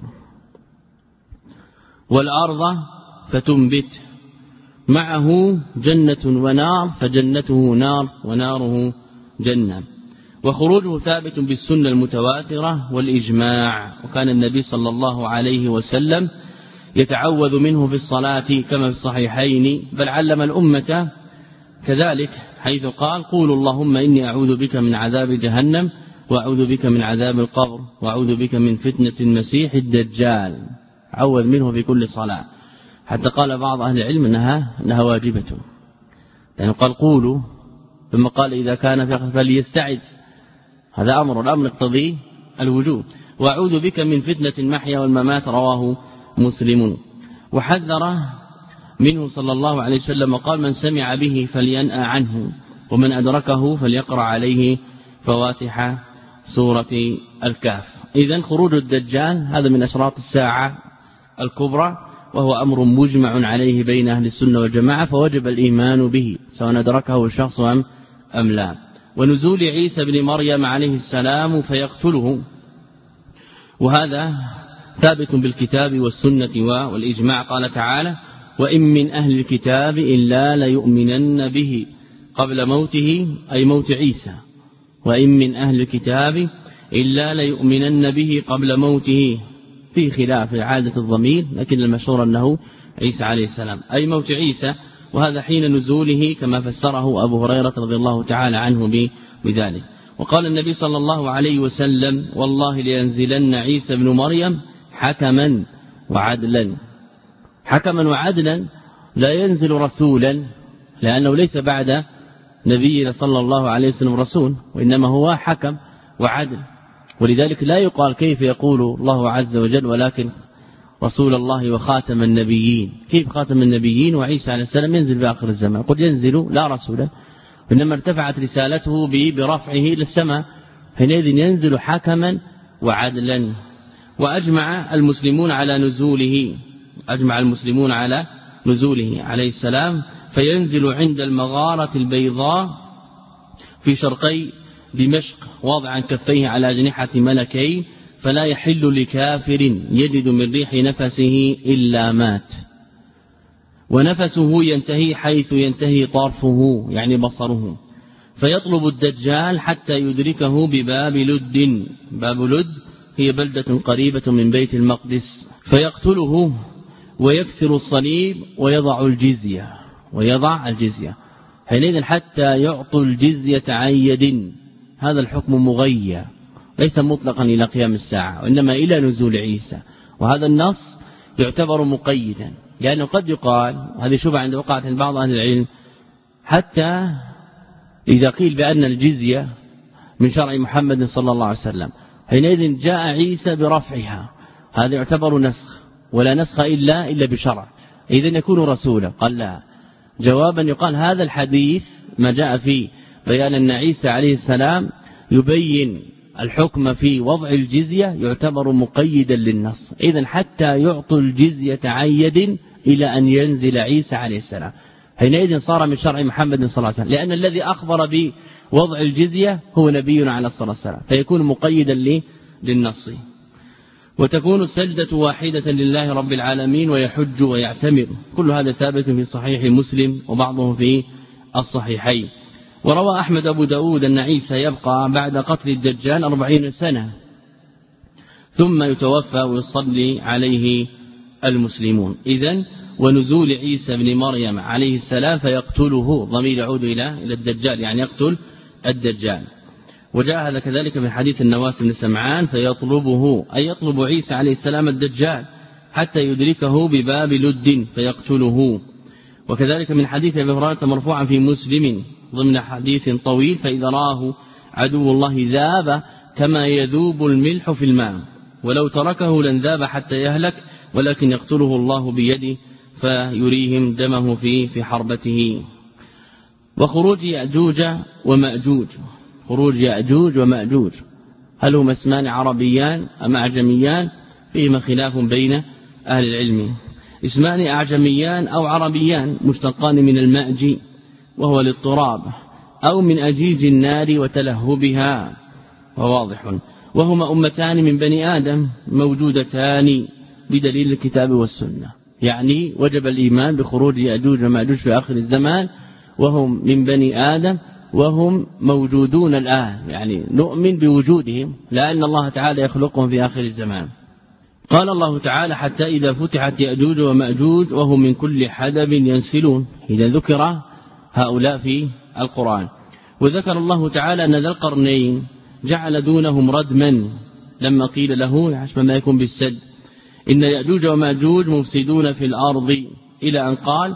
والأرض فتنبت، معه جنة ونار فجنته نار وناره جنة. وخروجه ثابت بالسنة المتواترة والإجماع، وكان النبي صلى الله عليه وسلم يتعوذ منه في الصلاة كما في الصحيحين، بل علم الأمة كذلك حيث قال قولوا اللهم إني أعوذ بك من عذاب جهنم وأعوذ بك من عذاب القبر وأعوذ بك من فتنة المسيح الدجال، عوذ منه في كل صلاة. حتى قال بعض أهل العلم أنها واجبة، يعني قال قولوا ثم قال إذا كان فليستعد، هذا الأمر يقتضي الوجوب. وأعوذ بك من فتنة المحيا والممات، رواه مسلم. وحذر منه صلى الله عليه وسلم وقال من سمع به فلينأى عنه، ومن أدركه فليقرأ عليه فواتح سورة الكهف. إذن خروج الدجال هذا من أشراط الساعة الكبرى، وهو أمر مجمع عليه بين أهل السنة والجماعة، فوجب الإيمان به سواء أدركه الشخص أم لا. ونزول عيسى بن مريم عليه السلام فيقتله، وهذا ثابت بالكتاب والسنة والإجماع. قال تعالى وإن من أهل الكتاب إلا ليؤمنن به قبل موته أي موت عيسى، وإن من أهل الكتاب إلا ليؤمنن به قبل موته، في خلاف عادة الضمير لكن المشهور أنه عيسى عليه السلام أي موت عيسى، وهذا حين نزوله كما فسره أبو هريرة رضي الله تعالى عنه بذلك. وقال النبي صلى الله عليه وسلم والله لينزلن عيسى بن مريم حكما وعدلا، لا ينزل رسولا لأنه ليس بعد نبينا صلى الله عليه وسلم رسول، وإنما هو حكم وعدل. ولذلك لا يقال كيف يقول الله عز وجل ولكن رسول الله وخاتم النبيين، كيف خاتم النبيين وعيسى عليه السلام ينزل في آخر الزمان؟ قد ينزل لا رسولا، وإنما ارتفعت رسالته برفعه إلى السماء، حينئذ ينزل حكما وعدلا. وأجمع المسلمون على نزوله عليه السلام، فينزل عند المغارة البيضاء في شرقي دمشق واضعا كفيه على أجنحة ملكين فلا يحل لكافر يجد من ريح نفسه إلا مات، ونفسه ينتهي حيث ينتهي طرفه يعني بصره، فيطلب الدجال حتى يدركه بباب لد. باب لد هي بلدة قريبة من بيت المقدس، فيقتله ويكسر الصليب ويضع الجزية حينئذ حتى يعطوا الجزية عن يد. هذا الحكم مغير ليس مطلقا إلى قيام الساعة وإنما إلى نزول عيسى، وهذا النص يعتبر مقيدا، لأنه قد يقال هذه شبهة عند وقعت بعض أهل العلم حتى إذا قيل بأن الجزية من شرع محمد صلى الله عليه وسلم حينئذ جاء عيسى برفعها، هذا يعتبر نسخ، ولا نسخ إلا بشرع، إذن يكون رسولا. قال لا، جوابا يقال هذا الحديث ما جاء فيه بيان أن عيسى عليه السلام يبين الحكم في وضع الجزية يعتبر مقيدا للنص، إذن حتى يعطوا الجزية عن يد إلى أن ينزل عيسى عليه السلام، حينئذ صار من شرع محمد صلى الله عليه وسلم، لأن الذي أخبر بوضع الجزية هو نبينا عليه الصلاة والسلام، فيكون مقيدا للنص. وتكون السجدة واحدة لله رب العالمين ويحج ويعتمر، كل هذا ثابت في صحيح مسلم وبعضه في الصحيحين. وروى أحمد أبو داود أن عيسى يبقى بعد قتل الدجال 40 سنة ثم يتوفى ويصلي عليه المسلمون. إذن ونزول عيسى بن مريم عليه السلام فيقتله، ضمير يعود إلى الدجال يعني يقتل الدجال. وجاء هذا كذلك في حديث النواس بن سمعان فيطلبه أي يطلب عيسى عليه السلام الدجال حتى يدركه بباب لد فيقتله. وكذلك من حديث أبي هريرة مرفوعا في مسلم ضمن حديث طويل فإذا راه عدو الله ذاب كما يذوب الملح في الماء ولو تركه لن ذاب حتى يهلك ولكن يقتله الله بيده فيريهم دمه في حربته. وخروج يأجوج ومأجوج، خروج يأجوج ومأجوج هل هما اسمان عربيان أم أعجميان؟ فيهما خلاف بين أهل العلم. اسمان أعجميان أو عربيان مشتقان من المأجي وهو الاضطراب، أو من أجيج النار وتلهبها، وواضح. وهما أمتان من بني آدم موجودتان بدليل الكتاب والسنة، يعني وجب الإيمان بخروج يأجوج ومأجوج في آخر الزمان، وهم من بني آدم وهم موجودون الآن، يعني نؤمن بوجودهم لأن الله تعالى يخلقهم في آخر الزمان. قال الله تعالى حتى إذا فتحت يأجوج ومأجوج وهم من كل حدب ينسلون، إذا ذكر هؤلاء في القرآن. وذكر الله تعالى أن ذا القرنين جعل دونهم ردما لما قيل له حسب ما يكون بالسد إن يأجوج ومأجوج مفسدون في الأرض، إلى أن قال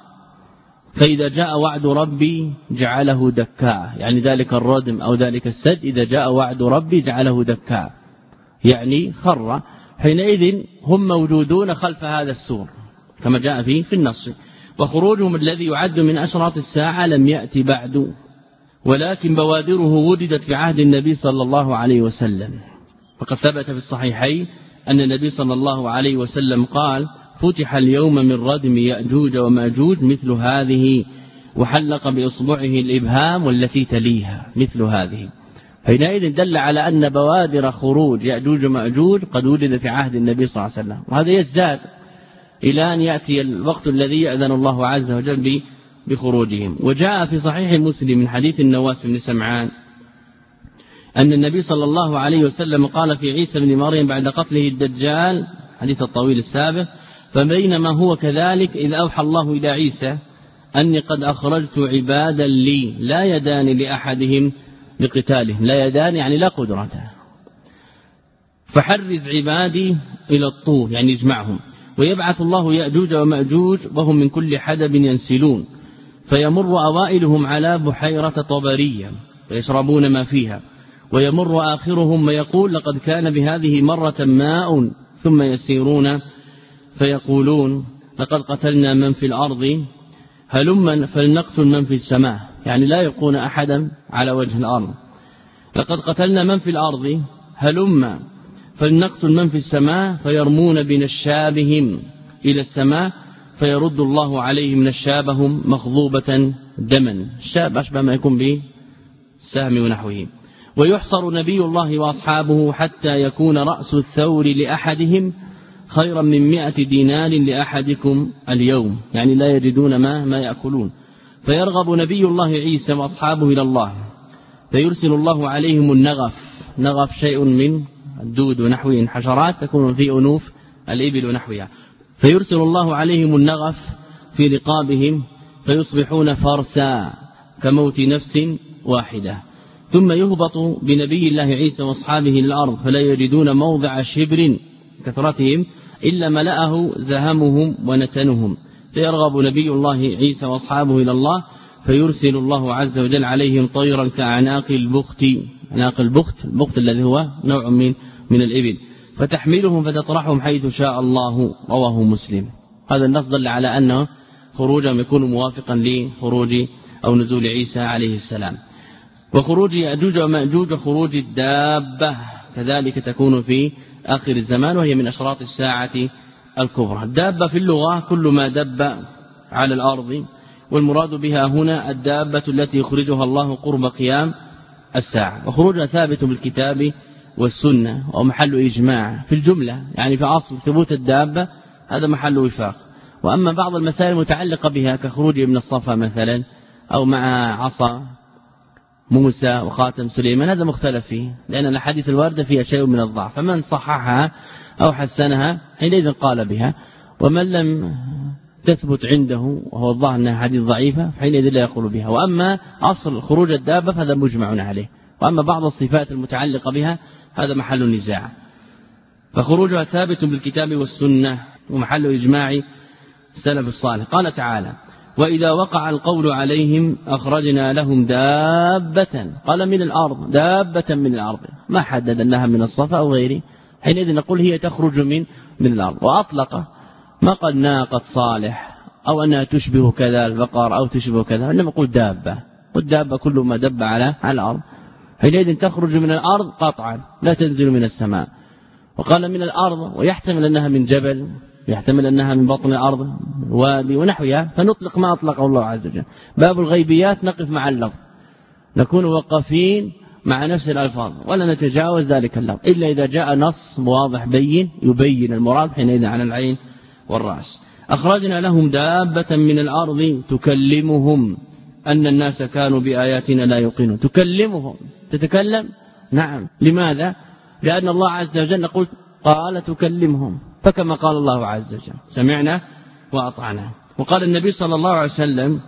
فإذا جاء وعد ربي جعله دكاء، يعني ذلك الردم أو ذلك السد إذا جاء وعد ربي جعله دكاء يعني خر، حينئذ هم موجودون خلف هذا السور كما جاء في النص. وخروجهم الذي يعد من أشراط الساعة لم يأتي بعد، ولكن بوادره وجدت في عهد النبي صلى الله عليه وسلم، فقد ثبت في الصحيحين أن النبي صلى الله عليه وسلم قال فتح اليوم من ردم يأجوج ومأجوج مثل هذه، وحلق بإصبعه الإبهام والتي تليها مثل هذه، حينئذ دل على أن بوادر خروج يأجوج ومأجوج قد وجد في عهد النبي صلى الله عليه وسلم، وهذا يزداد إلى أن يأتي الوقت الذي يأذن الله عز وجل بخروجهم. وجاء في صحيح مسلم من حديث النواس بن سمعان أن النبي صلى الله عليه وسلم قال في عيسى بن مريم بعد قتله الدجال، حديث الطويل السابق، فبينما هو كذلك إذ أوحى الله إلى عيسى أني قد أخرجت عبادا لي لا يدان لأحدهم لقتالهم، لا يدان يعني لا قدرة، فحرز عبادي إلى الطور يعني يجمعهم، ويبعث الله يأجوج ومأجوج وهم من كل حدب ينسلون، فيمر أوائلهم على بحيرة طبرية فيشربون ما فيها، ويمر آخرهم ويقول لقد كان بهذه مرة ماء، ثم يسيرون فيقولون لقد قتلنا من في الأرض هلما فلنقتل من في السماء، يعني لا يبقون أحدا على وجه الأرض، لقد قتلنا من في الأرض هلما فلنقتل من في السماء، فيرمون بنشابهم إلى السماء فيرد الله عليهم نشابهم مخضوبة دما، الشاب أشبه ما يكون به سهم ونحوه، ويحصر نبي الله وأصحابه حتى يكون رأس الثور لأحدهم خيرا من 100 دينار لأحدكم اليوم، يعني لا يجدون ما يأكلون. فيرغب نبي الله عيسى وأصحابه إلى الله فيرسل الله عليهم النغف، نغف شيء من الدود ونحوه، حشرات تكون في أنوف الإبل ونحوها، فيرسل الله عليهم النغف في رقابهم فيصبحون فرسا كموت نفس واحدة. ثم يهبط بنبي الله عيسى واصحابه للأرض فلا يجدون موضع شبر كثرتهم إلا ملأه زهمهم ونتنهم، فيرغب نبي الله عيسى واصحابه إلى الله فيرسل الله عز وجل عليهم طيرا كأعناق البخت، عناق البخت الذي هو نوع من الإبل، فتحملهم فتطرحهم حيث شاء الله. رواه مسلم. هذا النص دل على أنه خروجهم يكون موافقا لخروج أو نزول عيسى عليه السلام. وخروج يأجوج ومأجوج خروج الدابة كذلك تكون في آخر الزمان، وهي من أشراط الساعة الكبرى. الدابة في اللغة كل ما دب على الأرض، والمراد بها هنا الدابة التي يخرجها الله قرب قيام الساعة، وخروجها ثابت بالكتاب والسنة ومحل إجماع في الجملة، يعني في أصل ثبوت الدابة هذا محل وفاق. وأما بعض المسائل المتعلقة بها كخروج ابن الصفا مثلا أو مع عصا موسى وخاتم سليمان هذا مختلف فيه، لأن الحديث الواردة فيها شيء من الضعف، فمن صححها أو حسنها حينئذ قال بها، ومن لم تثبت عنده وهو الظاهر أنها حديث ضعيفة حينئذ لا يقول بها. وأما أصل خروج الدابة فهذا مجمع عليه، وأما بعض الصفات المتعلقة بها هذا محل نزاع. فخروجها ثابت بالكتاب والسنة ومحل إجماع السلف الصالح. قال تعالى: وإذا وقع القول عليهم أخرجنا لهم دابة، قال من الأرض، دابة من الأرض، ما حدد أنها من الصفا أو غيره، حينئذ نقول هي تخرج من الأرض. وأطلق ما قد ناقة صالح أو أنها تشبه كذا البقر أو تشبه كذا، إنما قل دابة، والدابة كل ما دب على الأرض، حينئذ تخرج من الأرض قطعا لا تنزل من السماء. وقال من الأرض، ويحتمل أنها من جبل، يحتمل أنها من بطن الأرض وادي ونحوها، فنطلق ما أطلقه الله عز وجل. باب الغيبيات نقف مع اللفظ، نكون وقفين مع نفس الألفاظ ولا نتجاوز ذلك اللفظ إلا إذا جاء نص واضح بين يبين المراد، حينئذ عن العين والرأس. أخرجنا لهم دابة من الأرض تكلمهم أن الناس كانوا بآياتنا لا يوقنون. تكلمهم، تتكلم، نعم. لماذا؟ لأن الله عز وجل نقول قال تكلمهم، فكما قال الله عز وجل سمعنا وأطعنا. وقال النبي صلى الله عليه وسلم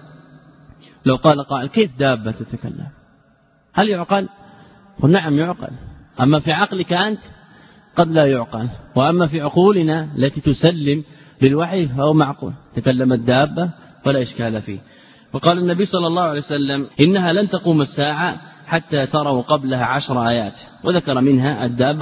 لو قال قائل كيف دابة تتكلم، هل يعقل؟ قل نعم يعقل، أما في عقلك أنت قد لا يعقل، وأما في عقولنا التي تسلم للوحي فهو معقول. تكلم الدابة فلا إشكال فيه. وقال النبي صلى الله عليه وسلم إنها لن تقوم الساعة حتى تروا قبلها 10 آيات، وذكر منها الدابة.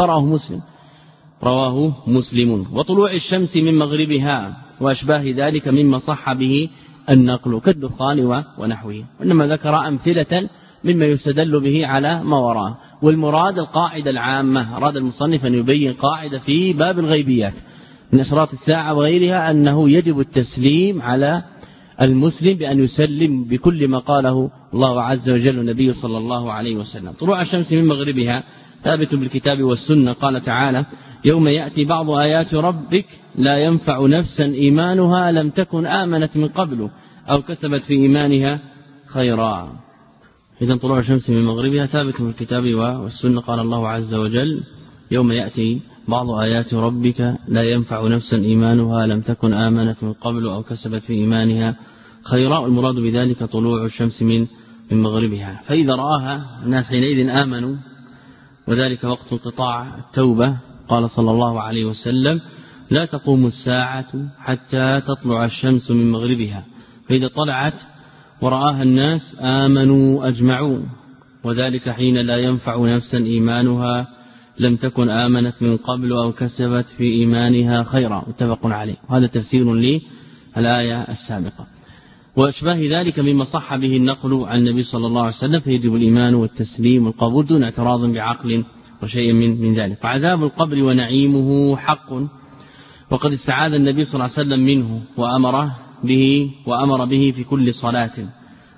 رواه مسلم. وطلوع الشمس من مغربها وأشباه ذلك مما صح به النقل كالدخان ونحوه، وإنما ذكر أمثلة مما يستدل به على ما وراه. والمراد القاعدة العامة، أراد المصنف أن يبين قاعدة في باب الغيبيات من أشراط الساعة وغيرها أنه يجب التسليم على المسلم بأن يسلم بكل ما قاله الله عز وجل النبي صلى الله عليه وسلم. طلوع الشمس من مغربها ثابت بالكتاب والسنة. قال تعالى: يوم يأتي بعض آيات ربك لا ينفع نفسا إيمانها لم تكن آمنت من قبل أو كسبت في إيمانها خيرا. إذن طلوع الشمس من مغربها ثابت بالكتاب والسنة. قال الله عز وجل: يوم يأتي بعض آيات ربك لا ينفع نفسا إيمانها لم تكن آمنت من قبل أو كسبت في إيمانها خيرا. والمراد بذلك طلوع الشمس من مغربها، فإذا رآها الناس حينئذ آمنوا، وذلك وقت انقطاع التوبة. قال صلى الله عليه وسلم: لا تقوم الساعة حتى تطلع الشمس من مغربها، فإذا طلعت ورآها الناس آمنوا أجمعوا، وذلك حين لا ينفع نفسا إيمانها لم تكن آمنت من قبل أو كسبت في إيمانها خيرا. متفق عليه. وهذا تفسير للآية السابقة. وأشباه ذلك مما صح به النقل عن النبي صلى الله عليه وسلم، فيجب الإيمان والتسليم والقبول دون اعتراض بعقل وشيء من ذلك. فعذاب القبر ونعيمه حق، وقد استعاذ النبي صلى الله عليه وسلم منه وأمر به في كل صلاة.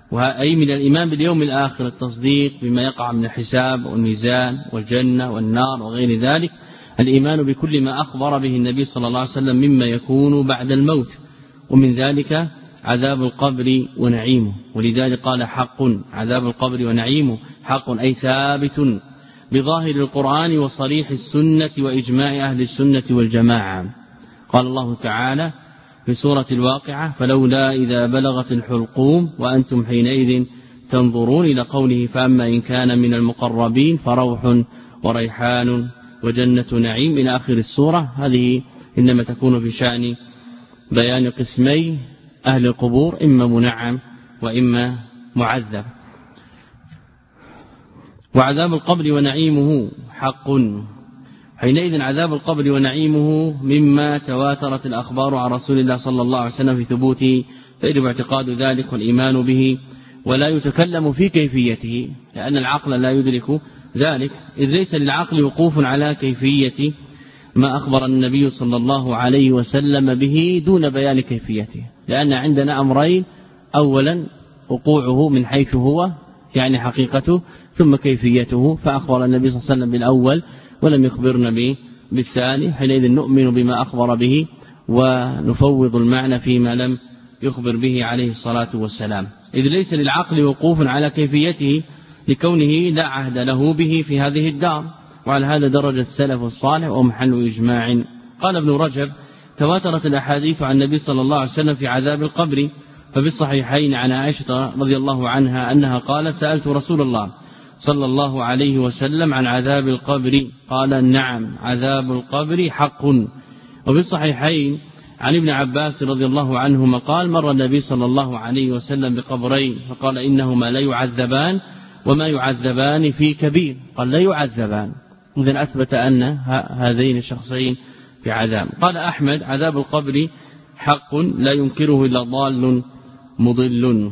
أي من الإيمان باليوم الآخر التصديق بما يقع من الحساب والميزان والجنة والنار وغير ذلك، الإيمان بكل ما أخبر به النبي صلى الله عليه وسلم مما يكون بعد الموت، ومن ذلك عذاب القبر ونعيمه. ولذلك قال حق، عذاب القبر ونعيمه حق أي ثابت بظاهر القرآن وصريح السنة وإجماع أهل السنة والجماعة. قال الله تعالى في سورة الواقعة فلولا إذا بلغت الحلقوم وأنتم حينئذ تنظرون إلى قوله فأما إن كان من المقربين فروح وريحان وجنة نعيم إلى آخر السورة. هذه إنما تكون في شأن بيان قسمي أهل القبور، إما منعم وإما معذب. وعذاب القبر ونعيمه حق، حينئذ عذاب القبر ونعيمه مما تواترت الأخبار عن رسول الله صلى الله عليه وسلم في ثبوته، فيجب اعتقاد ذلك والإيمان به ولا يتكلم في كيفيته، لأن العقل لا يدرك ذلك، إذ ليس للعقل وقوف على كيفية ما أخبر النبي صلى الله عليه وسلم به دون بيان كيفيته، لأن عندنا أمرين: أولا وقوعه من حيث هو يعني حقيقته، ثم كيفيته، فأخبر النبي صلى الله عليه وسلم بالأول ولم يخبرنا بالثاني، حينئذ نؤمن بما أخبر به ونفوض المعنى فيما لم يخبر به عليه الصلاة والسلام، إذ ليس للعقل وقوف على كيفيته لكونه لا عهد له به في هذه الدار. وعلى هذا درج السلف الصالح ومحل إجماع. قال ابن رجب تواترت الأحاديث عن النبي صلى الله عليه وسلم في عذاب القبر، ففي الصحيحين عن عائشة رضي الله عنها أنها قالت سألت رسول الله صلى الله عليه وسلم عن عذاب القبر قال نعم عذاب القبر حق. وفي الصحيحين عن ابن عباس رضي الله عنهما قال مر النبي صلى الله عليه وسلم بقبرين فقال إنهما لا يعذبان وما يعذبان في كبير، قال لا يعذبان، إذن أثبت أن هذين الشخصين في عذاب. قال أحمد عذاب القبر حق لا ينكره إلا ضال مضل.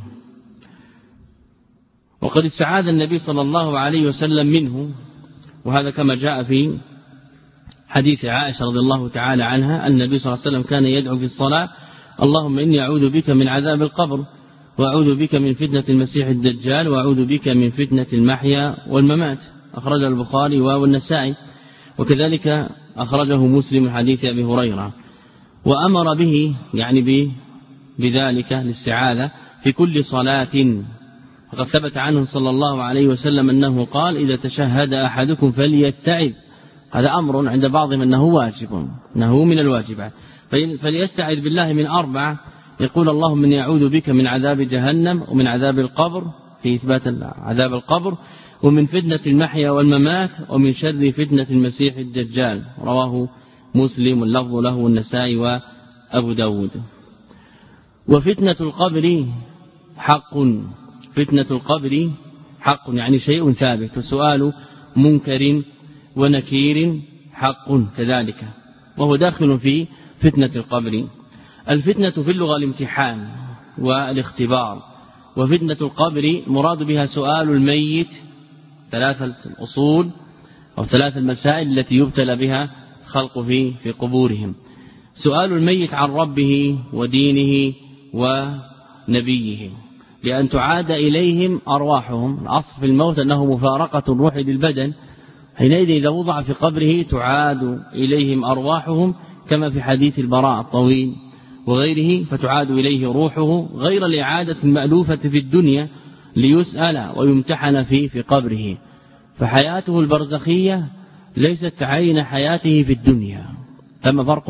وقد استعاذ النبي صلى الله عليه وسلم منه، وهذا كما جاء في حديث عائشة رضي الله تعالى عنها النبي صلى الله عليه وسلم كان يدعو في الصلاة اللهم إني أعوذ بك من عذاب القبر وأعوذ بك من فتنة المسيح الدجال وأعوذ بك من فتنة المحيا والممات، أخرج البخاري والنسائي، وكذلك أخرجه مسلم حديث أبي هريرة. وأمر به يعني بذلك الاستعاذة في كل صلاة، وقد ثبت عنه صلى الله عليه وسلم أنه قال إذا تشهد أحدكم فليستعذ، هذا أمر عند بعضهم أنه واجب، أنه من الواجبات، فليستعذ بالله من 4، يقول اللهم إني أعوذ بك من عذاب جهنم ومن عذاب القبر في إثبات عذاب القبر ومن فتنة المحيا والممات ومن شر فتنة المسيح الدجال، رواه مسلم واللفظ له والنسائي وأبو داود. وفتنة القبر حق، فتنة القبر حق يعني شيء ثابت، وسؤال منكر ونكير حق كذلك، وهو داخل في فتنة القبر. الفتنة في اللغة الامتحان والاختبار، وفتنة القبر مراد بها سؤال الميت 3 الأصول أو 3 المسائل التي يبتلى بها خلق في قبورهم: سؤال الميت عن ربه ودينه ونبيه، لأن تعاد إليهم أرواحهم، الأصل في الموت أنه مفارقة الروح للبدن، حينئذ إذا وضع في قبره تعاد إليهم أرواحهم كما في حديث البراء الطويل وغيره، فتعاد إليه روحه غير الإعادة المألوفة في الدنيا ليسأل ويمتحن في قبره، فحياته البرزخية ليست كعين حياته في الدنيا، ثم فرق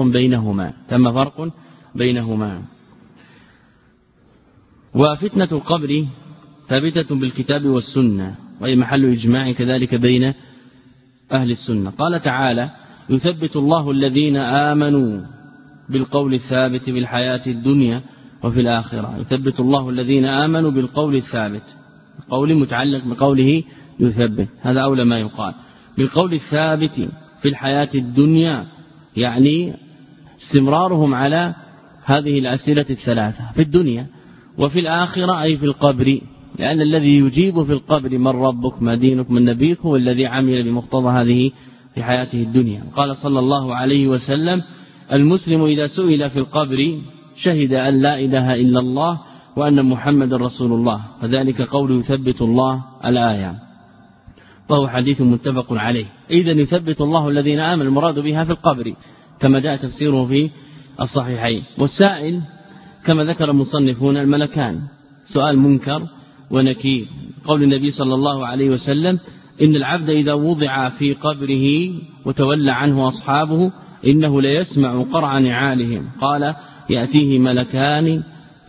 بينهما. وفتنة القبر ثابتة بالكتاب والسنة، وهي محل إجماع كذلك بين أهل السنة. قال تعالى يثبت الله الذين آمنوا بالقول الثابت في الحياة الدنيا وفي الآخرة، يثبت الله الذين آمنوا بالقول الثابت، قول متعلق بقوله يثبت، هذا أولى ما يقال. بالقول الثابت في الحياة الدنيا يعني استمرارهم على هذه الأسئلة 3 في الدنيا، وفي الآخرة أي في القبر، لأن الذي يجيب في القبر من ربك ما دينك من نبيك هو الذي عمل بمقتضى هذه في حياته الدنيا. قال صلى الله عليه وسلم المسلم إذا سئل في القبر شهد أن لا إله إلا الله وأن محمد رسول الله، فذلك قول يثبت الله الآية، وهو حديث متفق عليه. إذن يثبت الله الذين آمنوا المراد بها في القبر كما جاء تفسيره في الصحيحين. والسائل كما ذكر المصنفون الملكان، سؤال منكر ونكير، قول النبي صلى الله عليه وسلم إن العبد إذا وضع في قبره وتولى عنه أصحابه إنه ليسمع قرع نعالهم، قال يأتيه ملكان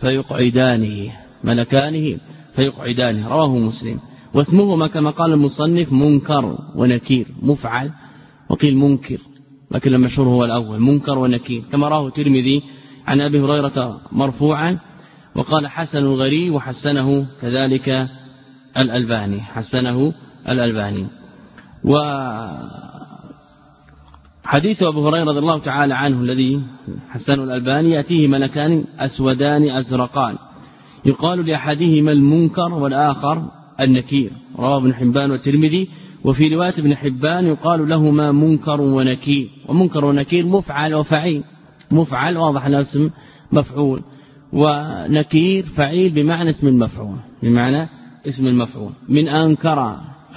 فيقعدانه، رواه مسلم. واسمهما كما قال المصنف منكر ونكير، مفعل وقيل منكر، لكن المشهور هو الأول منكر ونكير، كما راه الترمذي عن أبي هريرة مرفوعا، وقال حسن غريب، وحسنه كذلك الألباني، وحديث أبو هريرة رضي الله تعالى عنه الذي حسنه الألباني يأتيه ملكان أسودان أزرقان يقال لأحدهما المنكر والآخر النكير، رواه ابن حبان والترمذي. وفي رواية ابن حبان يقال لهما منكر ونكير، ومنكر ونكير مفعل وفعيل، مفعل واضح له اسم مفعول، ونكير فعيل بمعنى اسم المفعول، من أنكر،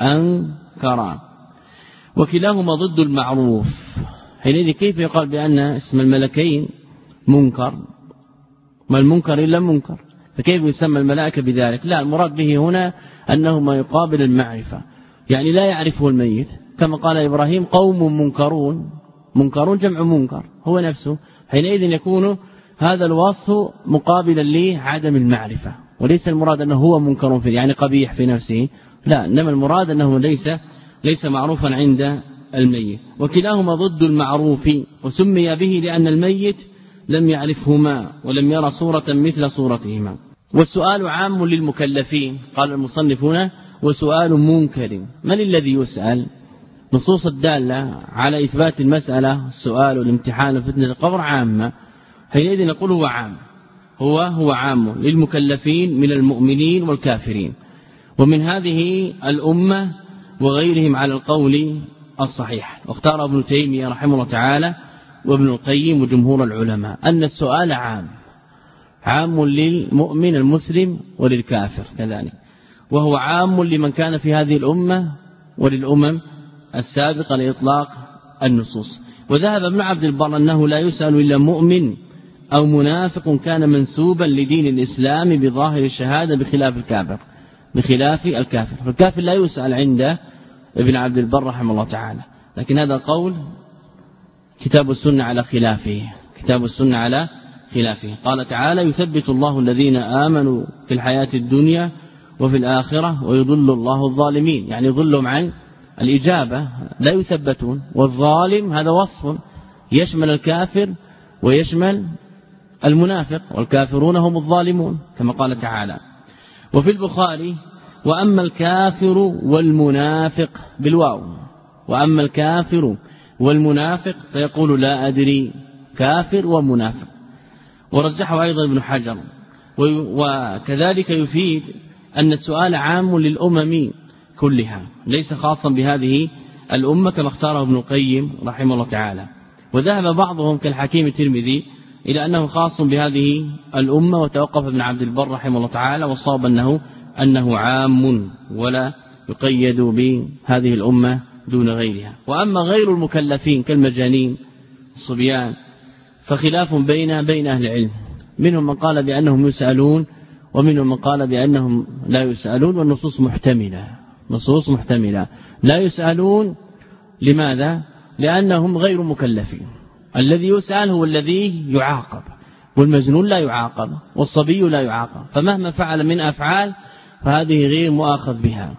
وكلاهما ضد المعروف. حينئذ كيف يقال بأن اسم الملكين منكر؟ ما المنكر إلا منكر، فكيف يسمى الملائكة بذلك؟ لا، المراد به هنا أنهما يقابل المعرفة، يعني لا يعرفه الميت، كما قال إبراهيم قوم منكرون جمع منكر هو نفسه. حينئذ يكون هذا الوصف مقابلا لعدم المعرفة، وليس المراد أنه هو منكر فيه يعني قبيح في نفسه، لا، إنما المراد أنه ليس معروفا عند الميت. وكلاهما ضد المعروف، وسمي به لأن الميت لم يعرفهما ولم يرى صورة مثل صورتهما. والسؤال عام للمكلفين، قال المصنف هنا وسؤال منكر. من الذي يسأل؟ نصوص الدالة على إثبات المسألة، السؤال والامتحان وفتنة القبر عامة، حينئذ نقول هو عام للمكلفين من المؤمنين والكافرين، ومن هذه الأمة وغيرهم على القول الصحيح. واختار ابن تيمية رحمه الله تعالى وابن القيم وجمهور العلماء أن السؤال عام للمؤمن المسلم وللكافر كذلك، وهو عام لمن كان في هذه الأمة وللأمم السابقة لإطلاق النصوص. وذهب ابن عبد البر أنه لا يسأل إلا مؤمن أو منافق كان منسوبا لدين الإسلام بظاهر الشهادة بخلاف الكافر. فالكافر لا يسأل عند ابن عبد البر رحمه الله تعالى، لكن هذا القول كتاب السنة على خلافه. قال تعالى يثبت الله الذين آمنوا في الحياة الدنيا وفي الآخرة ويضل الله الظالمين، يعني يضلهم عن الإجابة لا يثبتون. والظالم هذا وصف يشمل الكافر ويشمل المنافق، والكافرون هم الظالمون كما قال تعالى. وفي البخاري وأما الكافر والمنافق بالواو، وأما الكافر والمنافق فيقول لا أدري، كافر ومنافق. ورجحه أيضا ابن حجر. وكذلك يفيد أن السؤال عام للأمم كلها ليس خاصا بهذه الأمة كما اختاره ابن القيم رحمه الله تعالى. وذهب بعضهم كالحكيم الترمذي إلى أنه خاص بهذه الأمة، وتوقف ابن عبد البر رحمه الله تعالى وصاب أنه عام ولا يقيد بهذه الأمة دون غيرها. وأما غير المكلفين كالمجانين الصبيان فخلاف بين أهل العلم، منهم من قال بأنهم يسألون ومنهم من قال بأنهم لا يسألون، والنصوص محتملة. لا يسألون لماذا؟ لأنهم غير مكلفين، الذي يسأل هو الذي يعاقب، والمجنون لا يعاقب والصبي لا يعاقب، فمهما فعل من أفعال فهذه غير مؤاخذ بها.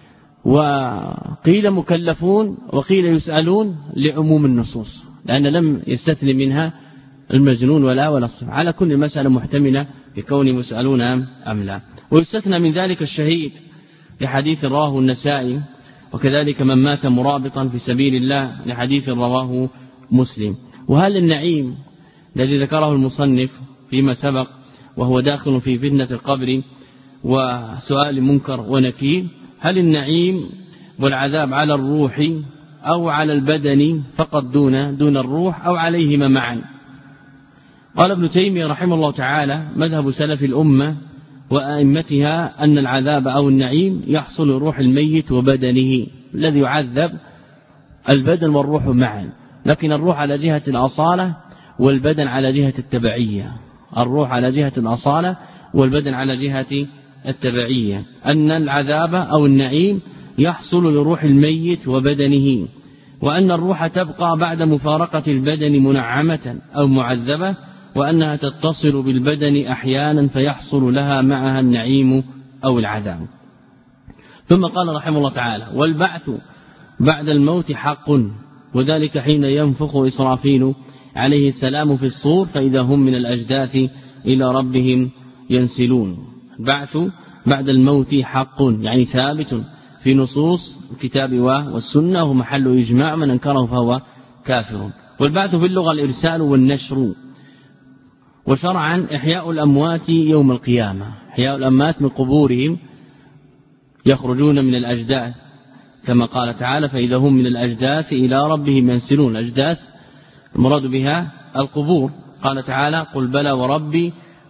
وقيل مكلفون وقيل يسألون لعموم النصوص، لأن لم يستثني منها المجنون ولا الصبي، على كل مسألة محتملة بكون مسألون أم لا. ويستثنى من ذلك الشهيد لحديث رواه النسائي، وكذلك من مات مرابطا في سبيل الله لحديث رواه مسلم. وهل النعيم الذي ذكره المصنف فيما سبق وهو داخل في فتنة القبر وسؤال منكر ونكير، هل النعيم والعذاب على الروح أو على البدن فقط دون الروح، أو عليهما معا؟ قال ابن تيمية رحمه الله تعالى مذهب سلف الأمة وأئمتها أن العذاب أو النعيم يحصل روح الميت وبدنه، الذي يعذب البدن والروح معا، لكن الروح على جهة الأصالة والبدن على جهة التبعية، الروح على جهة الأصالة والبدن على جهة التبعية، أن العذاب أو النعيم يحصل لروح الميت وبدنه، وأن الروح تبقى بعد مفارقة البدن منعمة أو معذبة، وأنها تتصل بالبدن أحيانا فيحصل لها معها النعيم أو العذاب. ثم قال رحمه الله تعالى: والبعث بعد الموت حق، وذلك حين ينفخ إسرافيل عليه السلام في الصور فإذا هم من الأجداث إلى ربهم ينسلون. البعث بعد الموت حق يعني ثابت في نصوص الكتاب والسنة، وهو محل إجماع، من أنكره فهو كافر. والبعث في اللغة الإرسال والنشر، وشرعا إحياء الأموات يوم القيامة، إحياء الأموات من قبورهم يخرجون من الأجداث، كما قال تعالى: فإذا هم من الأجداث إلى ربهم ينسلون. الأجداث المراد بها القبور، قال تعالى: قل بلى وربي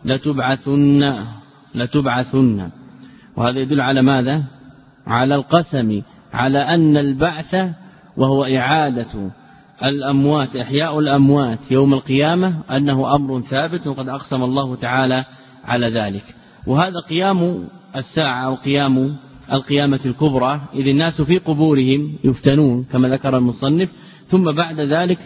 لتبعثن. وهذا يدل على ماذا؟ على القسم، على أن البعث وهو إعادة الأموات، إحياء الأموات يوم القيامة، أنه أمر ثابت، وقد أقسم الله تعالى على ذلك. وهذا قيام الساعة أو قيام القيامة الكبرى، إذ الناس في قبورهم يفتنون كما ذكر المصنف، ثم بعد ذلك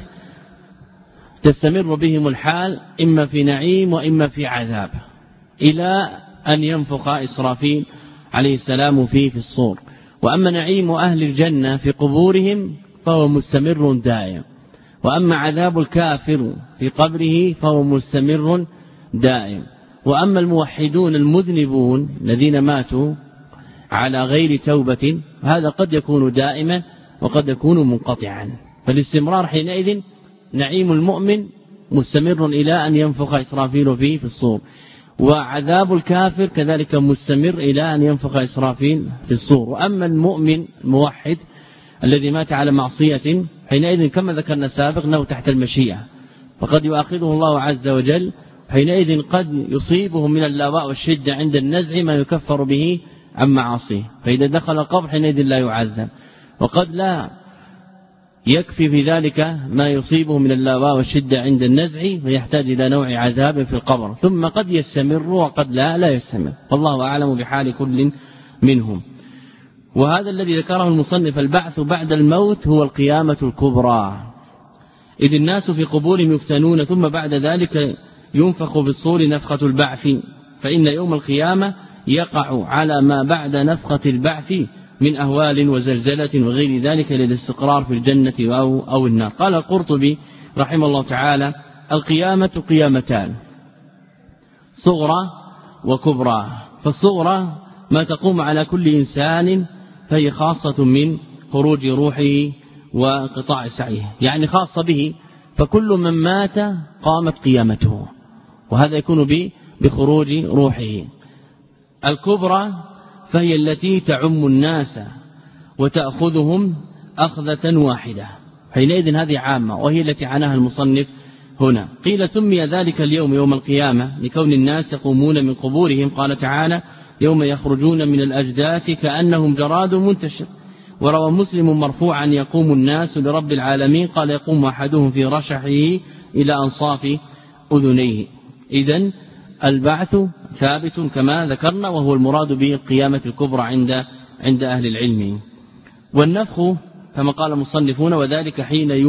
تستمر بهم الحال إما في نعيم وإما في عذاب، إلى أن ينفخ إسرافيل عليه السلام فيه في الصور. وأما نعيم أهل الجنة في قبورهم فهو مستمر دائم، وأما عذاب الكافر في قبره فهو مستمر دائم. وأما الموحدون المذنبون الذين ماتوا على غير توبة، هذا قد يكون دائما وقد يكون منقطعا، فالاستمرار حينئذ نعيم المؤمن مستمر إلى أن ينفخ إسرافيل فيه في الصور، وعذاب الكافر كذلك مستمر إلى أن ينفخ إسرافيل في الصور. وأما المؤمن الموحد الذي مات على معصية، حينئذ كما ذكرنا سابق أنه تحت المشيئة، فقد يؤاخذه الله عز وجل، حينئذ قد يصيبه من اللاواء والشدة عند النزع ما يكفر به عن معاصيه، فإذا دخل القبر حينئذ لا يعذب. وقد لا يكفي في ذلك ما يصيبه من اللاواء والشدة عند النزع، فيحتاج إلى نوع عذاب في القبر، ثم قد يستمر وقد لا يستمر، فالله أعلم بحال كل منهم. وهذا الذي ذكره المصنف: البعث بعد الموت هو القيامة الكبرى، إذ الناس في قبورهم يفتنون، ثم بعد ذلك ينفخ بالصور نفخة البعث، فإن يوم القيامة يقع على ما بعد نفخة البعث من أهوال وزلزلة وغير ذلك للاستقرار في الجنة أو النار. قال القرطبي رحمه الله تعالى: القيامة قيامتان، صغرى وكبرى. فالصغرى ما تقوم على كل إنسان، فهي خاصة من خروج روحه وانقطاع سعيه، يعني خاصة به، فكل من مات قامت قيامته، وهذا يكون بخروج روحه. الكبرى فهي التي تعم الناس وتأخذهم أخذة واحدة، حينئذ هذه عامة، وهي التي عناها المصنف هنا. قيل سمي ذلك اليوم يوم القيامة لكون الناس يقومون من قبورهم، قال تعالى: يوم يخرجون من الأجداث كأنهم جراد منتشر. وروى مسلم مرفوعا: يقوم الناس لرب العالمين، قال: يقوم أحدهم في رشحه إلى أنصاف أذنيه. إذن البعث ثابت كما ذكرنا، وهو المراد به القيامة الكبرى عند أهل العلم. والنفخ كما قال المصنفون: وذلك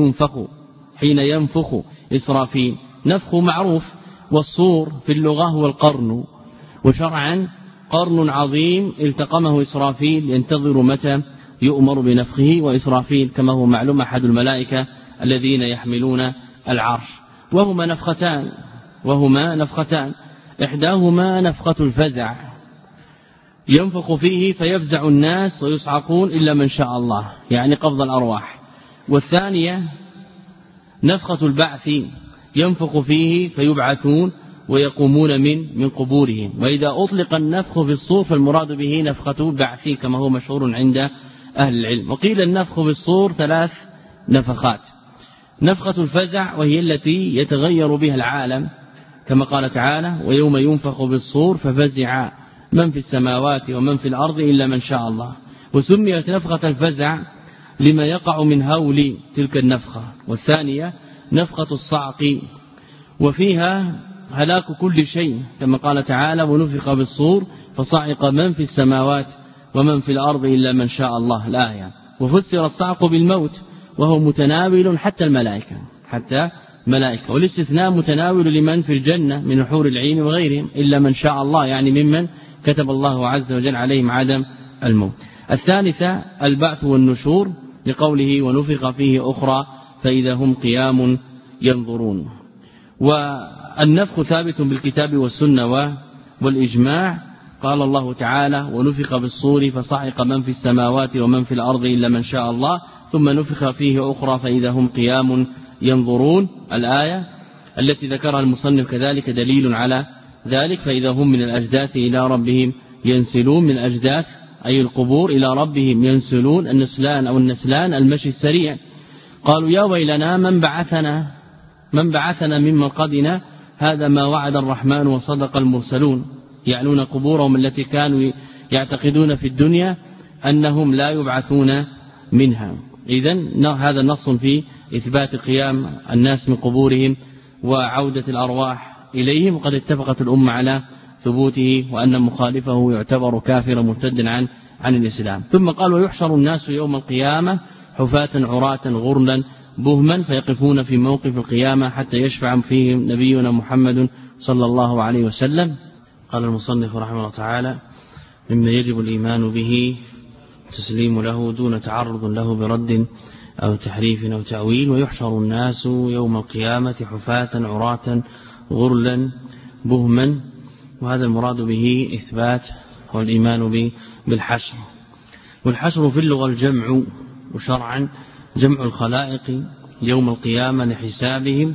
حين ينفخ إسرافيل. نفخ معروف، والصور في اللغة هو القرن، وشرعا قرن عظيم التقمه إسرافيل ينتظر متى يؤمر بنفخه. وإسرافيل كما هو معلوم أحد الملائكة الذين يحملون العرش، وهما نفختان، إحداهما نفخة الفزع ينفخ فيه فيفزع الناس ويصعقون إلا من شاء الله، يعني قبض الأرواح. والثانية نفخة البعث ينفخ فيه فيبعثون ويقومون من قبورهم. وإذا أطلق النفخ في الصور فالمراد به نفخة البعث كما هو مشهور عند أهل العلم. وقيل النفخ في الصور 3 نفخات: نفخة الفزع وهي التي يتغير بها العالم كما قال تعالى: ويوم ينفخ بالصور ففزع من في السماوات ومن في الأرض إلا من شاء الله. وسميت نفخة الفزع لما يقع من هول تلك النفخة. والثانية نفخة الصعق، وفيها هلاك كل شيء كما قال تعالى ونفخ بالصور فصعق من في السماوات ومن في الأرض إلا من شاء الله الآية. وفسر الصعق بالموت وهو متناول حتى الملائكة والاستثناء متناول لمن في الجنة من حور العين وغيرهم إلا من شاء الله، يعني ممن كتب الله عز وجل عليهم عدم الموت. الثالثة البعث والنشور لقوله ونفخ فيه أخرى فإذا هم قيام ينظرون. والنفخ ثابت بالكتاب والسنة والإجماع. قال الله تعالى ونفخ بالصور فصعق من في السماوات ومن في الأرض إلا من شاء الله ثم نفخ فيه أخرى فإذا هم قيام ينظرون الآية التي ذكرها المصنف كذلك دليل على ذلك. فإذا هم من الأجداث إلى ربهم ينسلون، من الأجداث أي القبور إلى ربهم ينسلون، النسلان أو النسلان المشي السريع. قالوا يا ويلنا من بعثنا من مرقدنا هذا ما وعد الرحمن وصدق المرسلون، يعنون قبورهم التي كانوا يعتقدون في الدنيا أنهم لا يبعثون منها. إذن هذا نص في إثبات قيام الناس من قبورهم وعودة الأرواح إليهم، وقد اتفقت الأمة على ثبوته وأن مخالفه يعتبر كافرا مرتدا عن الإسلام. ثم قال ويحشر الناس يوم القيامة حفاة عراة غرلا بهما فيقفون في موقف القيامة حتى يشفع فيهم نبينا محمد صلى الله عليه وسلم. قال المصنف رحمه الله تعالى مما يجب الإيمان به تسليم له دون تعرض له برد أو تحريف أو تأويل. ويحشر الناس يوم القيامة حفاة عراة غرلا بهما، وهذا المراد به إثبات والإيمان بالحشر. والحشر في اللغة الجمع، وشرعا جمع الخلائق يوم القيامة لحسابهم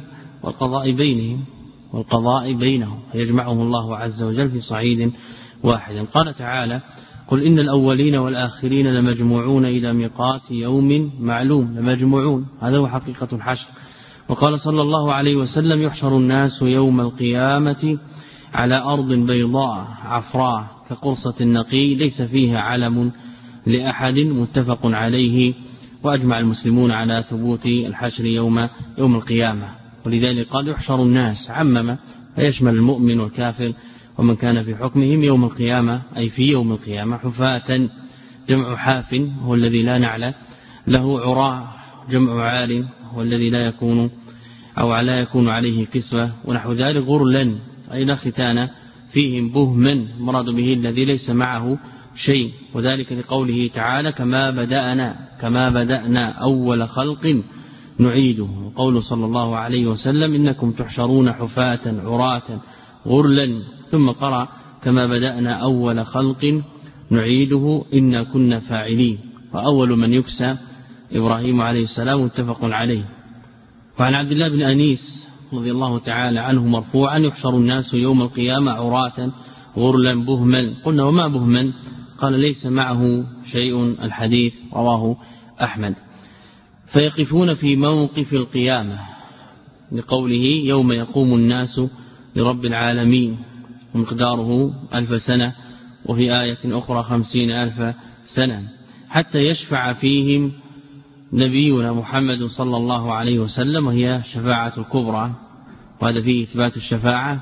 والقضاء بينهم فيجمعهم الله عز وجل في صعيد واحد. قال تعالى قل إن الأولين والآخرين لمجموعون إلى ميقات يوم معلوم، لمجموعون، هذا هو حقيقة الحشر. وقال صلى الله عليه وسلم يحشر الناس يوم القيامة على أرض بيضاء عفراء كقرصة النقي ليس فيها علم لأحد متفق عليه. وأجمع المسلمون على ثبوت الحشر يوم القيامة، ولذلك قال يحشر الناس عمم فيشمل المؤمن والكافر ومن كان في حكمهم يوم القيامة، أي في يوم القيامة. حفاة جمع حاف هو الذي لا نعلى له، عراء جمع عال هو الذي لا يكون عليه كسوة ونحو ذلك. غرلا أي لا ختان فيهم، بهما مراد به الذي ليس معه شيء، وذلك لقوله تعالى كما بدأنا أول خلق نعيده. وقوله صلى الله عليه وسلم إنكم تحشرون حفاة عراة غرلا، ثم قرأ كما بدأنا أول خلق نعيده إنا كنا فاعلين. وأول من يكسى إبراهيم عليه السلام متفق عليه. وعن عبد الله بن أنيس رضي الله تعالى عنه مرفوعا يحشر الناس يوم القيامة عراة غرلا بهما. قلنا وما بهما؟ قال ليس معه شيء، الحديث رواه أحمد. فيقفون في موقف القيامة لقوله يوم يقوم الناس لرب العالمين ومقداره 1000 سنة، وفي آية أخرى 50,000 سنة، حتى يشفع فيهم نبينا محمد صلى الله عليه وسلم، وهي شفاعة الكبرى. وهذا فيه إثبات الشفاعة.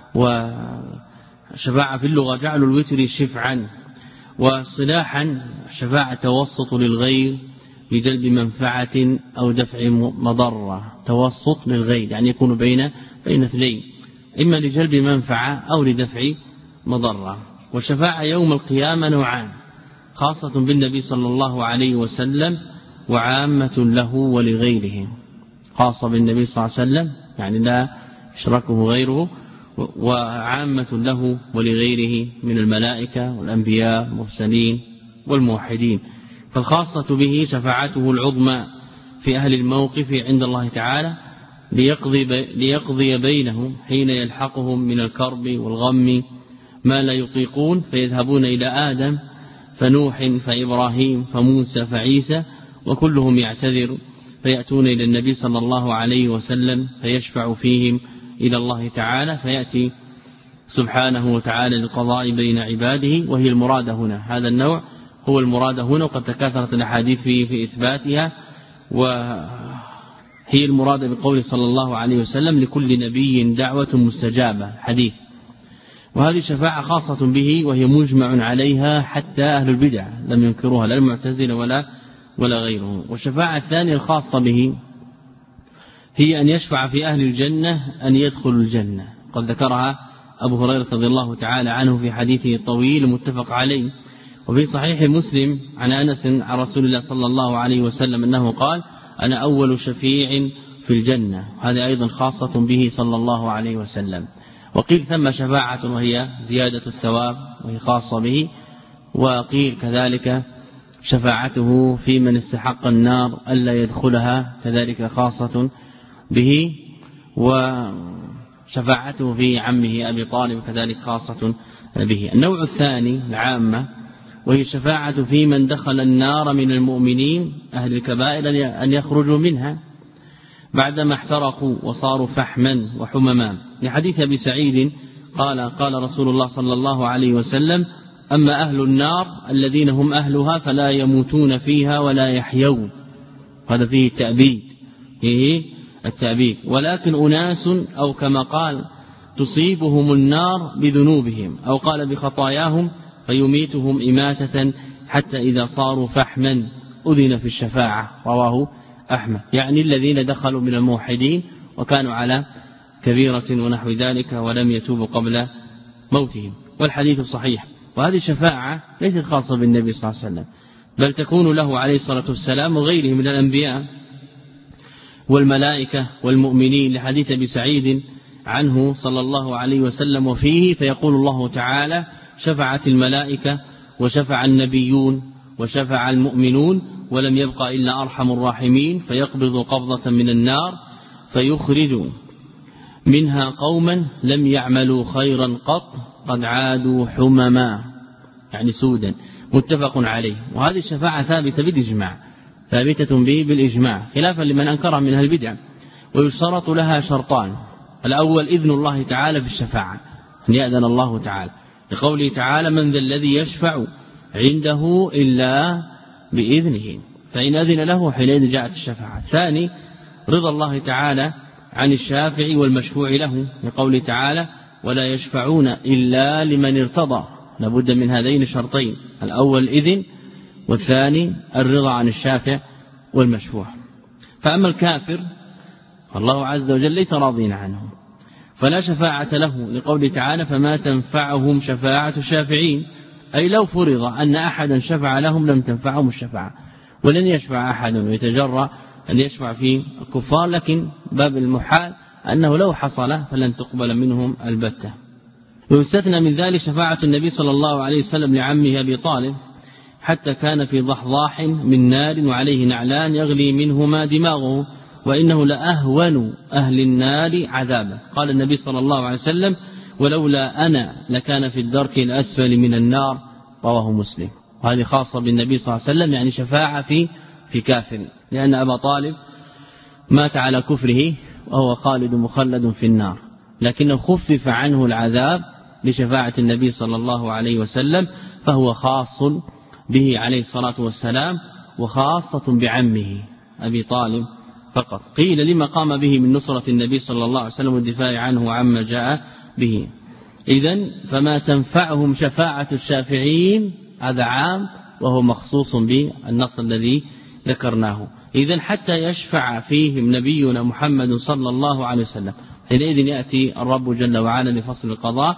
وشفاعة في اللغة جعل الوتر شفعا، وصلاحا شفاعة توسط للغير لجلب منفعة أو دفع مضرة. توسط للغير يعني يكون بين اثنين، إما لجلب منفعة أو لدفع مضرة. والشفاعة يوم القيامة نوعان، خاصة بالنبي صلى الله عليه وسلم وعامة له ولغيره. خاصة بالنبي صلى الله عليه وسلم يعني لا يشركه غيره، وعامة له ولغيره من الملائكة والأنبياء والمرسلين والموحدين. فالخاصة به شفاعته العظمى في أهل الموقف عند الله تعالى ليقضي بينهم حين يلحقهم من الكرب والغم ما لا يطيقون، فيذهبون إلى آدم فنوح فإبراهيم فموسى فعيسى وكلهم يعتذر، فيأتون إلى النبي صلى الله عليه وسلم فيشفع فيهم إلى الله تعالى، فيأتي سبحانه وتعالى للقضاء بين عباده، وهي المراد هنا. هذا النوع هو المراد هنا، وقد تكاثرت الأحاديث في إثباتها، وهي المراد بقول صلى الله عليه وسلم لكل نبي دعوة مستجابة حديث. وهذه شفاعة خاصة به، وهي مجمع عليها حتى أهل البدع لم ينكروها، لا المعتزلة ولا غيره. والشفاعة الثانية الخاصة به هي أن يشفع في أهل الجنة أن يدخلوا الجنة، قد ذكرها أبو هريرة رضي الله تعالى عنه في حديثه الطويل المتفق عليه. وفي صحيح مسلم عن أنس عن رسول الله صلى الله عليه وسلم أنه قال: أنا أول شفيع في الجنة. هذا أيضا خاصة به صلى الله عليه وسلم. وقيل ثم شفاعة وهي زيادة الثواب وهي خاصة به، وقيل كذلك شفاعته في من استحق النار ألا يدخلها كذلك خاصة به، وشفاعته في عمه أبي طالب كذلك خاصة به. النوع الثاني العامة وهي الشفاعة في من دخل النار من المؤمنين أهل الكبائر أن يخرجوا منها بعدما احترقوا وصاروا فحما وحمما، لحديث أبي سعيد قال رسول الله صلى الله عليه وسلم: أما أهل النار الذين هم أهلها فلا يموتون فيها ولا يحيون. هذا فيه التأبيد، ولكن أناس أو كما قال تصيبهم النار بذنوبهم، أو قال بخطاياهم، فيميتهم إماتة حتى إذا صاروا فحما أذن في الشفاعة. رواه أحمد. يعني الذين دخلوا من الموحدين وكانوا على كبيرة ونحو ذلك ولم يتوبوا قبل موتهم، والحديث صحيح. وهذه الشفاعة ليست خاصة بالنبي صلى الله عليه وسلم، بل تكون له عليه الصلاة والسلام وغيره من الأنبياء والملائكة والمؤمنين، لحديث أبي سعيد عنه صلى الله عليه وسلم وفيه: فيقول الله تعالى: شفعت الملائكة وشفع النبيون وشفع المؤمنون ولم يبق إلا أرحم الراحمين، فيقبض قبضة من النار فيخرج منها قوما لم يعملوا خيرا قد عادوا حمما، يعني سودا. متفق عليه. وهذه الشفاعة ثابتة بالإجماع، ثابتة به بالإجماع، خلافا لمن أنكرها من أهل البدع. ويشترط لها شرطان: الأول إذن الله تعالى في الشفاعة، أن يأذن الله تعالى، لقوله تعالى: من ذا الذي يشفع عنده إلا بإذنه، فإن أذن له حينئذ جاءت الشفاعة. الثاني رضا الله تعالى عن الشافع والمشفوع له، لقوله تعالى: ولا يشفعون إلا لمن ارتضى. لابد من هذين الشرطين: الأول الإذن، والثاني الرضا عن الشافع والمشفوع. فأما الكافر فالله عز وجل ليس راضين عنه، فلا شفاعة له، لقوله تعالى: فما تنفعهم شفاعة الشافعين، أي لو فرض أن أحدا شفع لهم لم تنفعهم الشفاعة، ولن يشفع أحد ويتجرأ أن يشفع في الكفار، لكن باب المحال أنه لو حصل فلن تقبل منهم البتة. ويستثنى من ذلك شفاعة النبي صلى الله عليه وسلم لعمه أبي طالب، حتى كان في ضحضاح من نار وعليه نعلان يغلي منهما دماغه، وإنه لأهون أهل النار عذابا. قال النبي صلى الله عليه وسلم: ولولا أنا لكان في الدرك الأسفل من النار. رواه مسلم. وهذه خاصة بالنبي صلى الله عليه وسلم، يعني شفاعة في كافر، لأن أبا طالب مات على كفره وهو خالد مخلد في النار، لكنه خفف عنه العذاب بشفاعة النبي صلى الله عليه وسلم، فهو خاص به عليه الصلاة والسلام، وخاصة بعمه أبي طالب فقط. قيل لما قام به من نصرة النبي صلى الله عليه وسلم والدفاع عنه وعما جاء به. إذن فما تنفعهم شفاعة الشافعين هذا عام، وهو مخصوص بالنص الذي ذكرناه. إذن حتى يشفع فيهم نبينا محمد صلى الله عليه وسلم، حينئذ يأتي الرب جل وعلا لفصل القضاء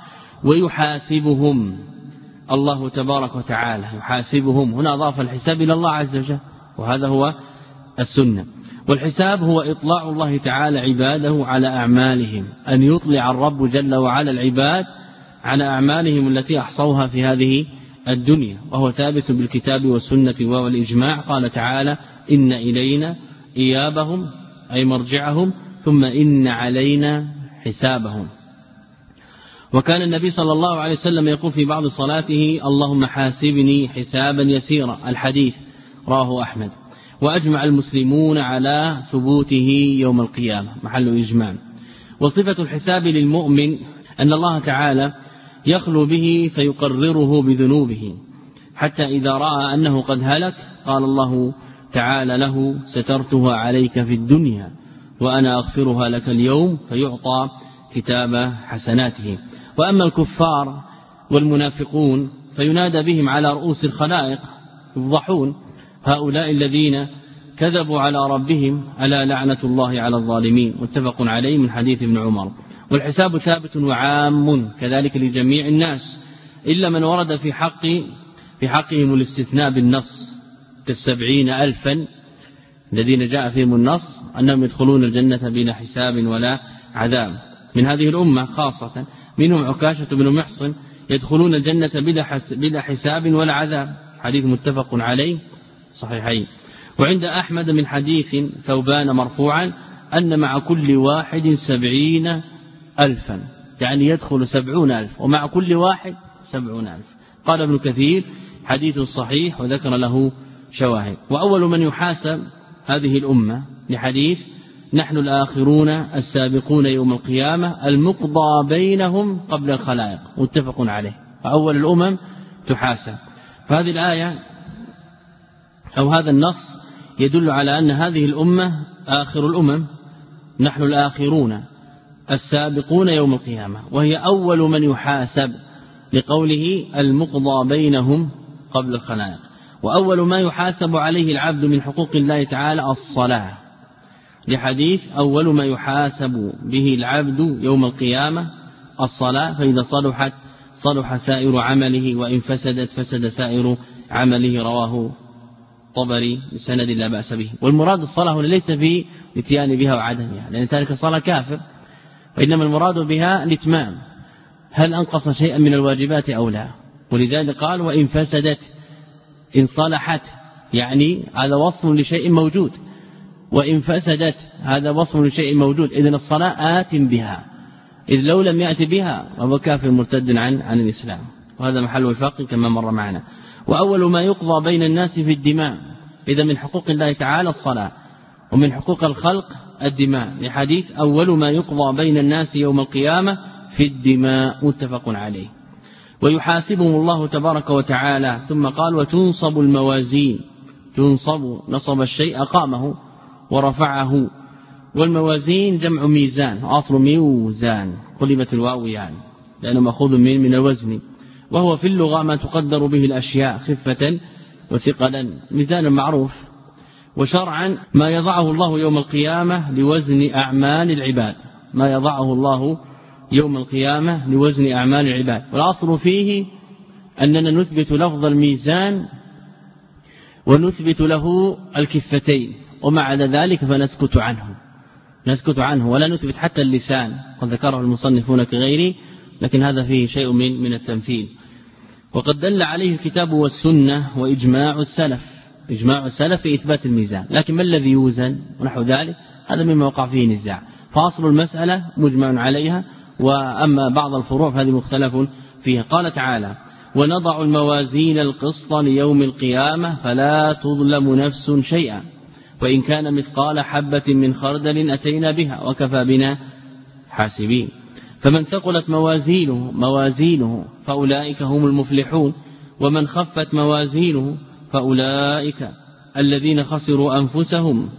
ويحاسبهم الله تبارك وتعالى، يحاسبهم. هنا أضاف الحساب إلى الله عز وجل، وهذا هو السنة. والحساب هو إطلاع الله تعالى عباده على أعمالهم، أن يطلع الرب جل وعلا العباد على أعمالهم التي أحصوها في هذه الدنيا، وهو ثابت بالكتاب والسنة والإجماع. قال تعالى: إن إلينا إيابهم، أي مرجعهم، ثم إن علينا حسابهم. وكان النبي صلى الله عليه وسلم يقول في بعض صلاته: اللهم حاسبني حسابا يسيرا، الحديث رواه أحمد. وأجمع المسلمون على ثبوته يوم القيامة، محل إجماع. وصفة الحساب للمؤمن أن الله تعالى يخلو به فيقرره بذنوبه، حتى إذا رأى أنه قد هلك قال الله تعالى له: سترتها عليك في الدنيا وأنا أغفرها لك اليوم، فيعطى كتاب حسناته. وأما الكفار والمنافقون فينادى بهم على رؤوس الخلائق يفضحون: هؤلاء الذين كذبوا على ربهم ألا لعنة الله على الظالمين. متفق عليه من حديث ابن عمر. والحساب ثابت وعام كذلك لجميع الناس، إلا من ورد في حقهم الاستثناء بالنص، ك70,000 الذين جاء فيهم النص أنهم يدخلون الجنة بلا حساب ولا عذاب. من هذه الأمة خاصة منهم عكاشة بن محصن يدخلون الجنة بلا حساب ولا عذاب، حديث متفق عليه صحيحين. وعند أحمد من حديث ثوبان مرفوعا أن مع كل واحد 70,000، يعني يدخل 70,000 ومع كل واحد 70,000. قال ابن كثير: حديث صحيح، وذكر له شواهد. وأول من يحاسب هذه الأمة لحديث: نحن الآخرون السابقون يوم القيامة المقضى بينهم قبل الخلائق، متفق عليه. فأول الأمم تحاسب. فهذه الآية أو هذا النص يدل على أن هذه الأمة آخر الأمم، نحن الآخرون السابقون يوم القيامة، وهي أول من يحاسب لقوله المقضى بينهم قبل الخلائق. وأول ما يحاسب عليه العبد من حقوق الله تعالى الصلاة، لحديث: أول ما يحاسب به العبد يوم القيامة الصلاة، فإذا صلحت صلح سائر عمله، وإن فسدت فسد سائر عمله. رواه طبري بسند لا بأس به. والمراد الصلاة هنا ليس في الاتيان بها وعدمها، لأن تارك الصلاة كافر، وإنما المراد بها الإتمام، هل أنقص شيئا من الواجبات أو لا. ولذلك قال: وإن فسدت، إن صلحت يعني هذا وصف لشيء موجود، وإن فسدت هذا وصف لشيء موجود، إذن الصلاة آت بها، إذ لو لم يأت بها فهو كافر مرتد عن الإسلام، وهذا محل الفقه كما مر معنا. وأول ما يقضى بين الناس في الدماء، إذا من حقوق الله تعالى الصلاة، ومن حقوق الخلق الدماء، لحديث: أول ما يقضى بين الناس يوم القيامة في الدماء، متفق عليه. ويحاسبهم الله تبارك وتعالى. ثم قال: وتنصب الموازين. تنصب، نصب الشيء أقامه ورفعه. والموازين جمع ميزان، أصل ميوزان، قلبت الواو يعني لأنه مأخوذ من الوزن، وهو في اللغة ما تقدر به الأشياء خفة وثقلا، ميزان معروف. وشرعا ما يضعه الله يوم القيامة لوزن أعمال العباد، ما يضعه الله يوم القيامة لوزن أعمال العباد. والأصل فيه أننا نثبت لفظ الميزان ونثبت له الكفتين، ومع ذلك فنسكت عنه ولا نثبت حتى اللسان، قد ذكره المصنفون كغيره، لكن هذا فيه شيء من التمثيل. وقد دل عليه الكتاب والسنة وإجماع السلف، إجماع السلف في إثبات الميزان، لكن ما الذي يوزن ونحو ذلك هذا مما وقع فيه نزاع. فأصل المسألة مجمع عليها، وأما بعض الفروع فهذه مختلف فيها. قال تعالى: ونضع الموازين القسط ليوم القيامة فلا تظلم نفس شيئا وإن كان مثقال حبة من خردل أتينا بها وكفى بنا حاسبين. فمن ثقلت موازينه فأولئك هم المفلحون، ومن خفت موازينه فأولئك الذين خسروا أنفسهم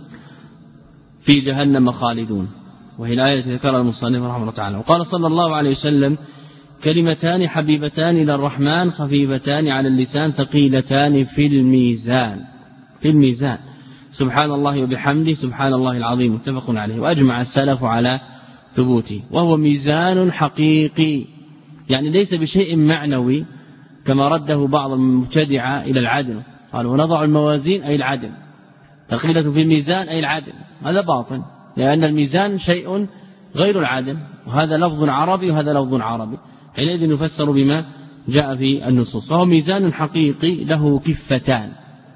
في جهنم خالدون. وهي الآية التي ذكرها المصنف رحمه الله تعالى. وقال صلى الله عليه وسلم: كلمتان حبيبتان إلى الرحمن خفيفتان على اللسان ثقيلتان في الميزان سبحان الله وبحمده سبحان الله العظيم، متفق عليه. وأجمع السلف على ثبوته، وهو ميزان حقيقي، يعني ليس بشيء معنوي كما رده بعض المبتدعة إلى العدل، قالوا ونضع الموازين أي العدل، ثقيلة في الميزان أي العدل، هذا باطل، لأن الميزان شيء غير العدل، وهذا لفظ عربي وهذا لفظ عربي، حينئذ يفسر بما جاء في النصوص. فهو ميزان حقيقي له كفتان،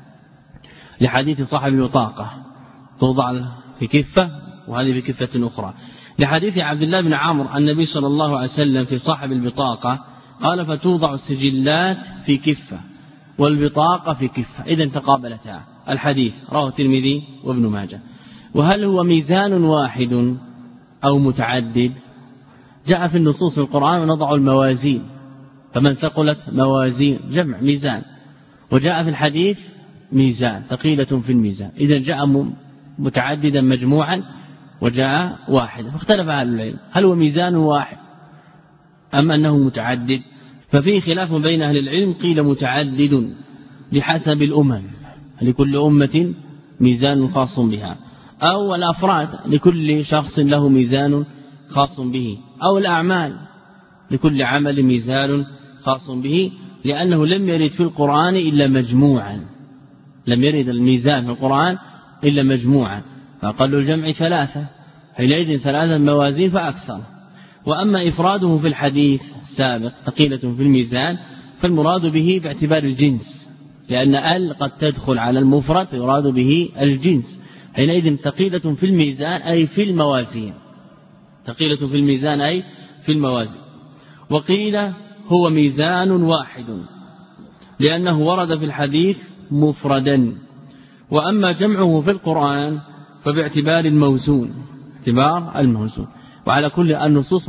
لحديث صاحب البطاقة توضع في كفة وهذه في كفة أخرى. لحديث عبد الله بن عمرو النبي صلى الله عليه وسلم في صاحب البطاقة قال: فتوضع السجلات في كفة والبطاقة في كفة، إذن تقابلتا. الحديث رواه الترمذي وابن ماجه. وهل هو ميزان واحد أو متعدد؟ جاء في النصوص في القرآن: ونضع الموازين، فمن ثقلت موازين جمع ميزان، وجاء في الحديث ميزان ثقيلة في الميزان، إذا جاء متعددا مجموعا وجاء واحدا، فاختلف أهل العلم هل هو ميزان واحد أم أنه متعدد؟ ففيه خلاف بين أهل العلم، قيل متعدد بحسب الأمم، لكل أمة ميزان خاص بها، أو الأفراد لكل شخص له ميزان خاص به، أو الأعمال لكل عمل ميزان خاص به، لأنه لم يرد في القرآن إلا مجموعا، لم يرد الميزان في القرآن إلا مجموعا، فأقل الجمع 3 حينئذ 3 موازين فأكثر. وأما إفراده في الحديث السابق ثقيلة في الميزان فالمراد به باعتبار الجنس، لأن ال قد تدخل على المفرد يراد به الجنس، حينئذ ثقيلة في الميزان أي في الموازين، ثقيلة في الميزان أي في الموازين. وقيل هو ميزان واحد لأنه ورد في الحديث مفردا. وأما جمعه في القرآن فباعتبار الموزون، اعتبار الموزون، وعلى كل النصوص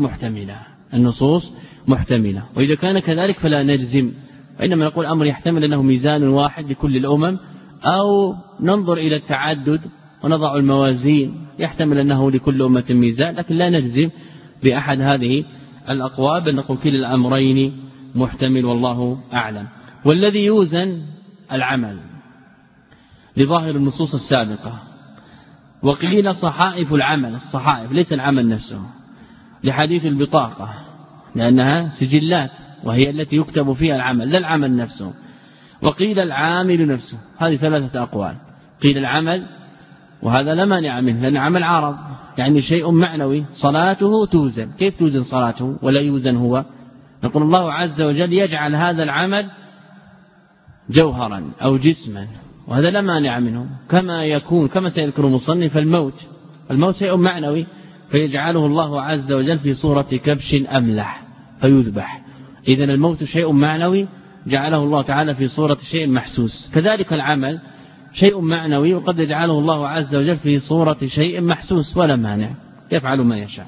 محتملة، وإذا كان كذلك فلا نجزم، وإنما نقول أمر يحتمل أنه ميزان واحد لكل الأمم، أو ننظر إلى التعدد ونضع الموازين يحتمل أنه لكل أمة ميزان، لكن لا نجزم بأحد هذه الأقوال، بل نقول كل الأمرين محتمل والله أعلم. والذي يوزن العمل لظاهر النصوص السابقة. وقيل صحائف العمل، الصحائف ليس العمل نفسه، لحديث البطاقة لأنها سجلات وهي التي يكتب فيها العمل لا العمل نفسه. وقيل العامل نفسه، هذه 3 أقوال. قيل العمل وهذا لا مانع منه لأن عمل عرض، يعني شيء معنوي، صلاته توزن، كيف توزن صلاته ولا يوزن هو؟ نقول الله عز وجل يجعل هذا العمل جوهرا أو جسما، وهذا لا مانع منه، كما سيذكر المصنف الموت شيء معنوي، فيجعله الله عز وجل في صورة كبش أملح فيذبح، إذن الموت شيء معنوي جعله الله تعالى في صورة شيء محسوس. كذلك العمل شيء معنوي وقد يجعله الله عز وجل في صورة شيء محسوس، ولا مانع، يفعل ما يشاء.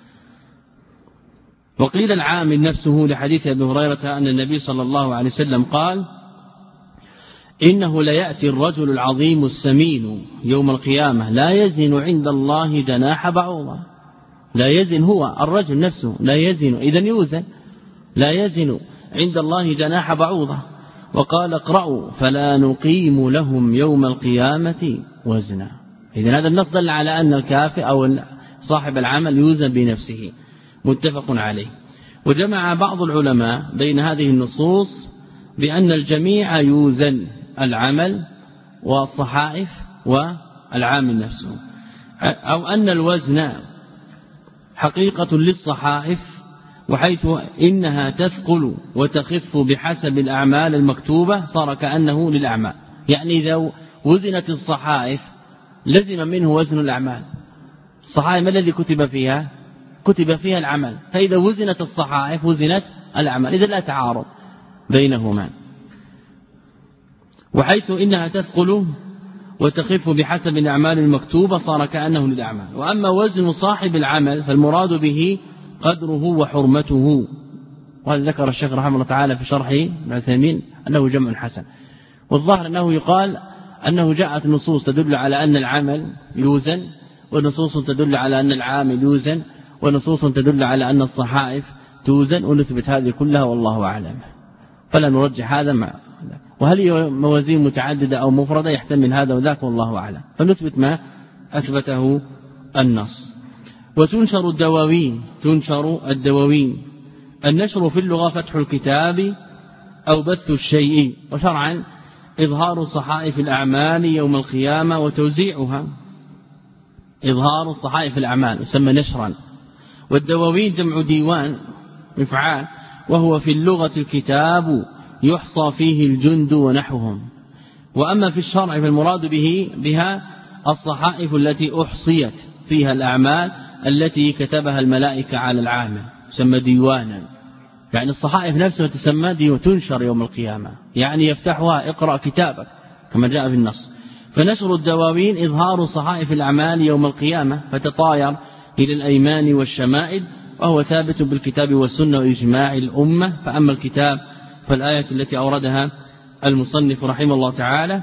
وقيل العامل نفسه لحديث أبي هريرة أن النبي صلى الله عليه وسلم قال: إنه ليأتي الرجل العظيم السمين يوم القيامة لا يزن عند الله جناح بعوضة. لا يزن هو الرجل نفسه لا يزن، إذن يوزن، لا يزن عند الله جناح بعوضة. وقال: اقرأوا فلا نقيم لهم يوم القيامة وزنا. إذن هذا النص دل على أن الكافر أو صاحب العمل يوزن بنفسه، متفق عليه. وجمع بعض العلماء بين هذه النصوص بأن الجميع يوزن، العمل والصحائف والعامل نفسه، أو أن الوزن حقيقة للصحائف، وحيث إنها تثقل وتخف بحسب الأعمال المكتوبة صار كأنه للأعمال، يعني إذا وزنت الصحائف لزم منه وزن الأعمال. الصحائف ما الذي كتب فيها؟ كتب فيها العمل، فإذا وزنت الصحائف وزنت الأعمال، إذا لا تعارض بينهما. وحيث إنها تثقل وتخف بحسب الأعمال المكتوبة صار كأنه للأعمال. وأما وزن صاحب العمل فالمراد به قدره وحرمته، وهذا ذكر الشيخ رحمه الله تعالى في شرحه ابن عثيمين أنه جمع حسن. والظاهر أنه يقال أنه جاءت نصوص تدل على أن العمل يوزن، ونصوص تدل على أن العامل يوزن، ونصوص تدل على أن الصحائف توزن، ونثبت هذه كلها والله أعلم، فلا نرجح هذا مع. وهل هي موازين متعددة أو مفردة؟ يحتمل هذا وذاك والله أعلم، فنثبت ما أثبته النص. وتنشر الدواوين. النشر في اللغة فتح الكتاب أو بث الشيء، وشرعا إظهار صحائف الأعمال يوم القيامة وتوزيعها. إظهار صحائف الأعمال يسمى نشرا. والدواوين جمع ديوان مفعال، وهو في اللغة الكتاب يحصى فيه الجند ونحوهم. وأما في الشرع فالمراد بها الصحائف التي أحصيت فيها الأعمال التي كتبها الملائكة على العامل، تسمى ديوانا، يعني الصحائف نفسها تسمى ديوان، تنشر يوم القيامة، يعني يفتحها اقرأ كتابك كما جاء في النص. فنشر الدواوين إظهار صحائف الأعمال يوم القيامة، فتطاير إلى الأيمان والشمائل وهو ثابت بالكتاب والسنة وإجماع الأمة. فأما الكتاب فالآية التي أوردها المصنف رحمه الله تعالى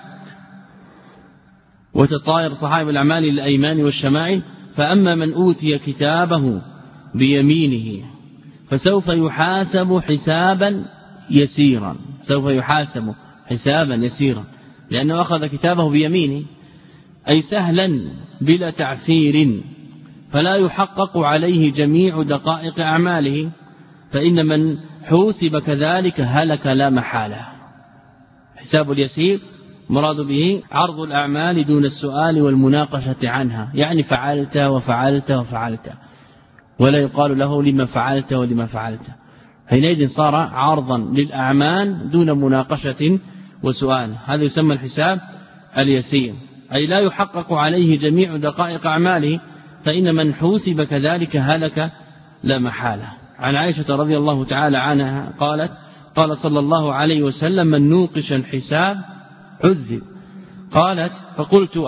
وتطاير صحائف الأعمال للأيمان والشمائل. فأما من أوتي كتابه بيمينه فسوف يحاسب حسابا يسيرا، سوف يحاسب حسابا يسيرا لأنه أخذ كتابه بيمينه، أي سهلا بلا تعسير، فلا يحقق عليه جميع دقائق أعماله، فإن من حوسب كذلك هلك لا محالة. حساب اليسير مراد به عرض الأعمال دون السؤال والمناقشة عنها، يعني فعلت وفعلت وفعلت، ولا يقال له لما فعلت ولما فعلت. حينئذ صار عرضا للأعمال دون مناقشة وسؤال، هذا يسمى الحساب اليسير، أي لا يحقق عليه جميع دقائق أعماله، فإن من حوسب كذلك هلك لا محالة. عن عائشة رضي الله تعالى عنها قالت: قال صلى الله عليه وسلم: من نوقش الحساب عذب. قالت: فقلت: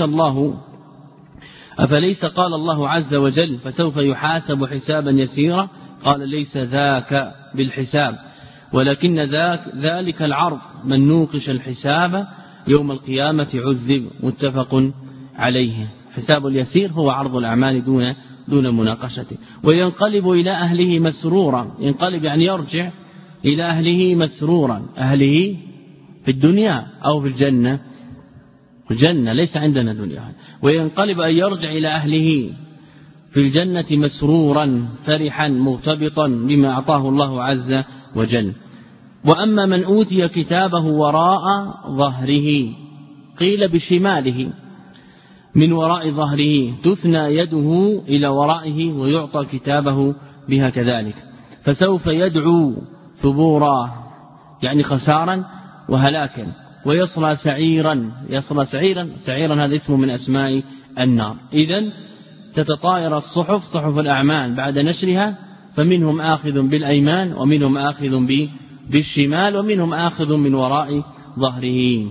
أفليس قال الله عز وجل: فسوف يحاسب حسابا يسيرا؟ قال: ليس ذاك بالحساب، ولكن ذلك العرض، من نوقش الحساب يوم القيامة عذب. متفق عليه. حساب اليسير هو عرض الأعمال دون مناقشة، وينقلب إلى أهله مسرورا. ينقلب يعني يرجع إلى أهله مسرورا، أهله في الدنيا أو في الجنة، الجنة ليس عندنا دنيا. وينقلب أن يرجع إلى أهله في الجنة مسرورا فرحا مرتبطا بما أعطاه الله عز وجل. وأما من أوتي كتابه وراء ظهره، قيل بشماله، من وراء ظهره تثنى يده إلى ورائه ويعطى كتابه بها كذلك، فسوف يدعو ثبورا يعني خسارا وهلاكا، ويصلى سعيرا. يصلى سعيرا هذا اسم من أسماء النار. إذن تتطاير الصحف، صحف الأعمال بعد نشرها، فمنهم آخذ بالأيمان ومنهم آخذ بالشمال ومنهم آخذ من وراء ظهره.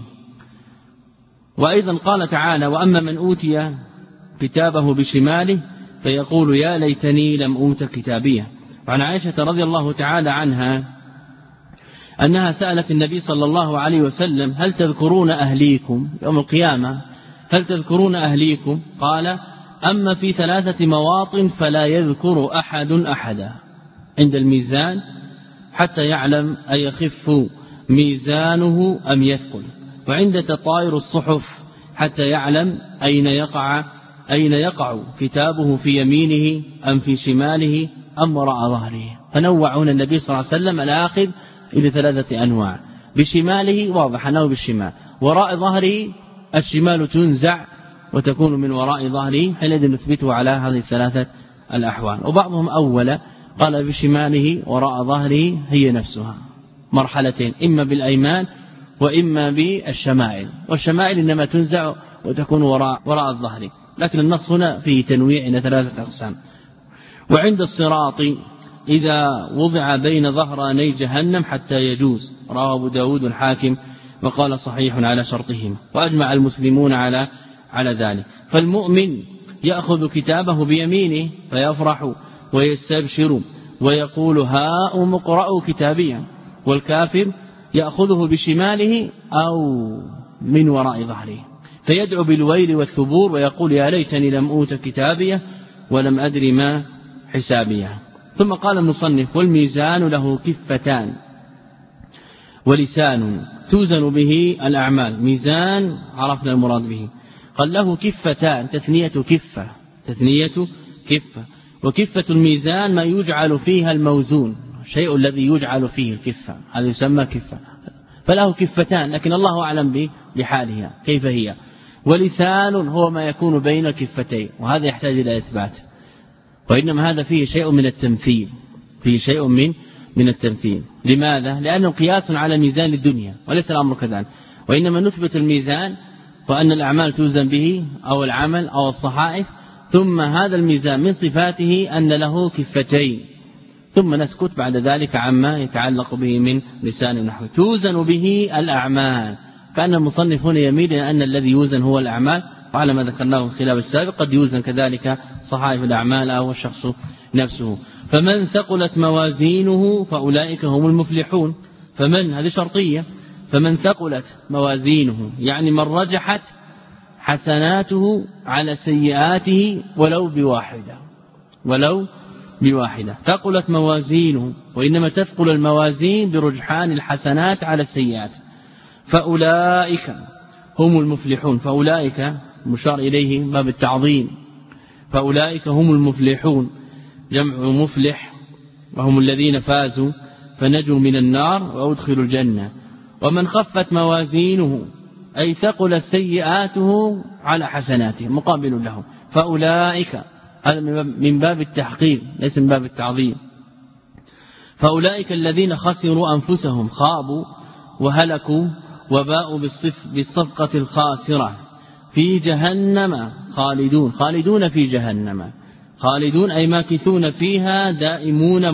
وأيضا قال تعالى: وأما من أوتي كتابه بشماله فيقول يا ليتني لم أوت كتابيه. وعن عائشة رضي الله تعالى عنها أنها سألت النبي صلى الله عليه وسلم: هل تذكرون أهليكم يوم القيامة؟ هل تذكرون أهليكم؟ قال: أما في 3 مواطن فلا يذكر أحد أحدا، عند الميزان حتى يعلم أيخف ميزانه أم يثقل، وعند تطاير الصحف حتى يعلم أين يقع كتابه، في يمينه أم في شماله أم وراء ظهره. فنوع هنا النبي صلى الله عليه وسلم الآخذ إلى 3 أنواع: بشماله واضح أنه بالشمال، وراء ظهره الشمال تنزع وتكون من وراء ظهره، حينئذ نثبته على هذه 3 الأحوال. وبعضهم أول قال بشماله وراء ظهره هي نفسها مرحلتين، إما بالأيمان وإما بالشمائل، والشمائل إنما تنزع وتكون وراء الظهر، لكن النص هنا فيه تنويع إلى 3 أقسام. وعند الصراط إذا وضع بين ظهراني جهنم حتى يجوز، رواه أبو داود الحاكم وقال صحيح على شرطهم، وأجمع المسلمون على ذلك. فالمؤمن يأخذ كتابه بيمينه فيفرح ويستبشر ويقول هاؤم اقرأوا كتابيا، والكافر يأخذه بشماله أو من وراء ظهره فيدعو بالويل والثبور ويقول يا ليتني لم أوت كتابيه ولم أدر ما حسابيه. ثم قال المصنف: والميزان له كفتان ولسان توزن به الأعمال. ميزان عرفنا المراد به، قال له كفتان، تثنية كفة، وكفة الميزان ما يجعل فيها الموزون، الشيء الذي يجعل فيه الكفة هذا يسمى كفة، فله كفتان، لكن الله أعلم بحالها كيف هي. ولسان هو ما يكون بين الكفتين، وهذا يحتاج إلى إثبات، وإنما هذا فيه شيء من التمثيل، من التمثيل. لماذا؟ لأنه قياس على ميزان الدنيا، وليس الأمر كذلك، وإنما نثبت الميزان وأن الأعمال توزن به أو العمل أو الصحائف، ثم هذا الميزان من صفاته أن له كفتين، ثم نسكت بعد ذلك عما يتعلق به من لسان ونحو. توزن به الأعمال، كأن المصنف هنا يميل إلى أن الذي يوزن هو الأعمال، وعلى ما ذكرناه في الخلاف السابق قد يوزن كذلك صحائف الأعمال أو الشخص نفسه. فمن ثقلت موازينه فأولئك هم المفلحون. فمن هذه شرطية، فمن ثقلت موازينه يعني من رجحت حسناته على سيئاته ولو بواحدة ثقلت موازينه، وإنما تثقل الموازين برجحان الحسنات على السيئات، فأولئك هم المفلحون. فأولئك مشار إليه باب التعظيم، فأولئك هم المفلحون جمع مفلح، وهم الذين فازوا فنجوا من النار وأدخلوا الجنة. ومن خفت موازينه أي ثقلت سيئاته على حسناته مقابل له، فأولئك هذا من باب التحقيق ليس من باب التعظيم. فأولئك الذين خسروا أنفسهم خابوا وهلكوا وباءوا بالصفقة الخاسرة في جهنم خالدون في جهنم، خالدون أي ماكثون فيها دائمون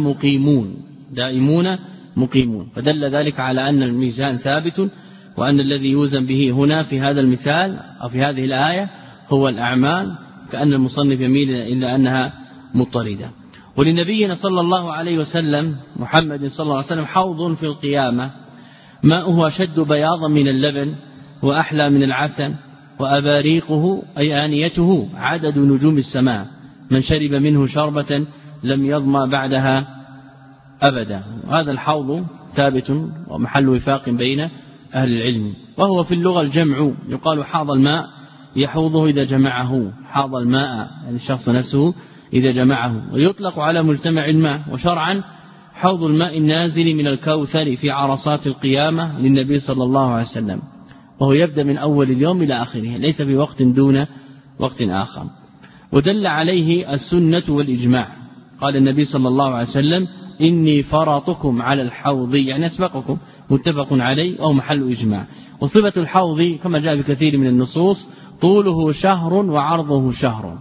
مقيمون. فدل ذلك على أن الميزان ثابت، وأن الذي يوزن به هنا في هذا المثال أو في هذه الآية هو الأعمال، كأن المصنف يميل إلى أنها مضطردة. ولنبينا صلى الله عليه وسلم محمد صلى الله عليه وسلم حوض في القيامة ماؤه أشد بياضا من اللبن وأحلى من العسل، وأباريقه أي آنيته عدد نجوم السماء، من شرب منه شربة لم يظمأ بعدها أبدا. وهذا الحوض ثابت ومحل وفاق بين أهل العلم، وهو في اللغة الجمع، يقال حاض الماء يحوضه إذا جمعه، حاض الماء يعني الشخص نفسه إذا جمعه، ويطلق على مجتمع الماء. وشرعا حوض الماء النازل من الكوثر في عرصات القيامة للنبي صلى الله عليه وسلم، وهو يبدأ من أول اليوم إلى آخره، ليس في وقت دون وقت آخر. ودل عليه السنة والإجماع، قال النبي صلى الله عليه وسلم إني فرطكم على الحوض يعني أسبقكم، متفق عليه وهو محل إجماع. وصفة الحوض كما جاء بكثير من النصوص طوله شهر وعرضه شهر،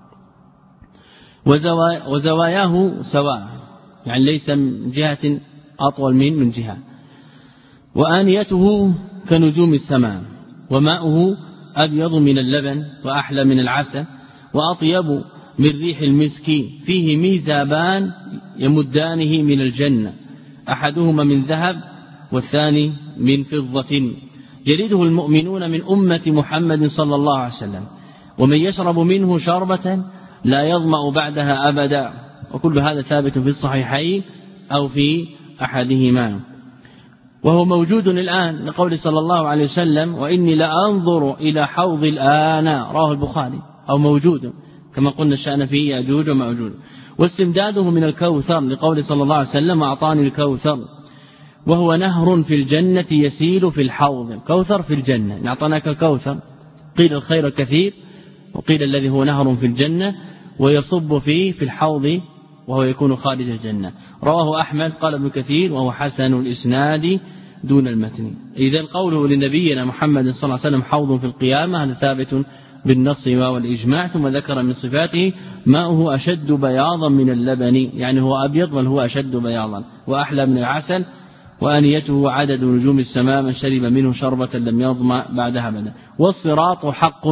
وزواياه سواء يعني ليس من جهة أطول من جهة، وآنيته كنجوم السماء، وماؤه أبيض من اللبن وأحلى من العسل وأطيب من ريح المسك، فيه ميزابان يمدانه من الجنة، أحدهما من ذهب والثاني من فضة، يريده المؤمنون من أمة محمد صلى الله عليه وسلم، ومن يشرب منه شربة لا يظمأ بعدها أبدا. وكل هذا ثابت في الصحيحين أو في أحدهما، وهو موجود الآن لقول صلى الله عليه وسلم وإني لأنظر إلى حوض الآن، رواه البخاري، أو موجود كما قلنا الشأن فيه يأجوج ومأجوج. واستمداده من الكوثر لقول صلى الله عليه وسلم أعطاني الكوثر، وهو نهر في الجنة يسيل في الحوض. كوثر في الجنة، أعطاناك الكوثر، قيل الخير الكثير، وقيل الذي هو نهر في الجنة ويصب فيه في الحوض وهو يكون خارج الجنة. رواه أحمد قال ابن كثير وهو حسن الإسناد دون المتن. إذن قوله لنبينا محمد صلى الله عليه وسلم حوض في القيامة هذا ثابت بالنص والإجماع. ثم ذكر من صفاته ماؤه أشد بياضا من اللبن، يعني هو أبيض بل هو أشد بياضا، وأحلى من العسل، وآنيته عدد نجوم السماء، من شرب منه شربة لم يظمأ بعدها أبدا. والصراط حق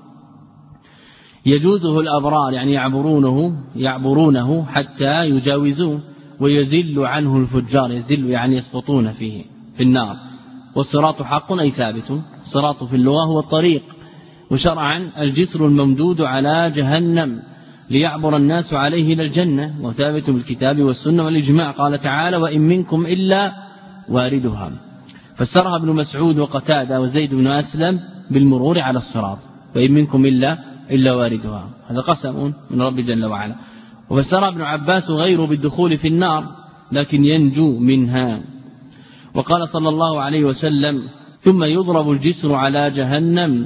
يجوزه الأبرار يعني يعبرونه حتى يجاوزوه، ويزل عنه الفجار، يزل يعني يسقطون فيه في النار. والصراط حق أي ثابت. الصراط في اللغة هو الطريق، وشرعا الجسر الممدود على جهنم ليعبر الناس عليه إلى الجنة، وثابت بالكتاب والسنة والإجماع. قال تعالى وإن منكم إلا واردها، فسرها ابن مسعود وقتادة وزيد بن أسلم بالمرور على الصراط، وإن منكم إلا واردها، هذا قسم من رب جل وعلا. وفسر ابن عباس غيره بالدخول في النار لكن ينجو منها. وقال صلى الله عليه وسلم ثم يضرب الجسر على جهنم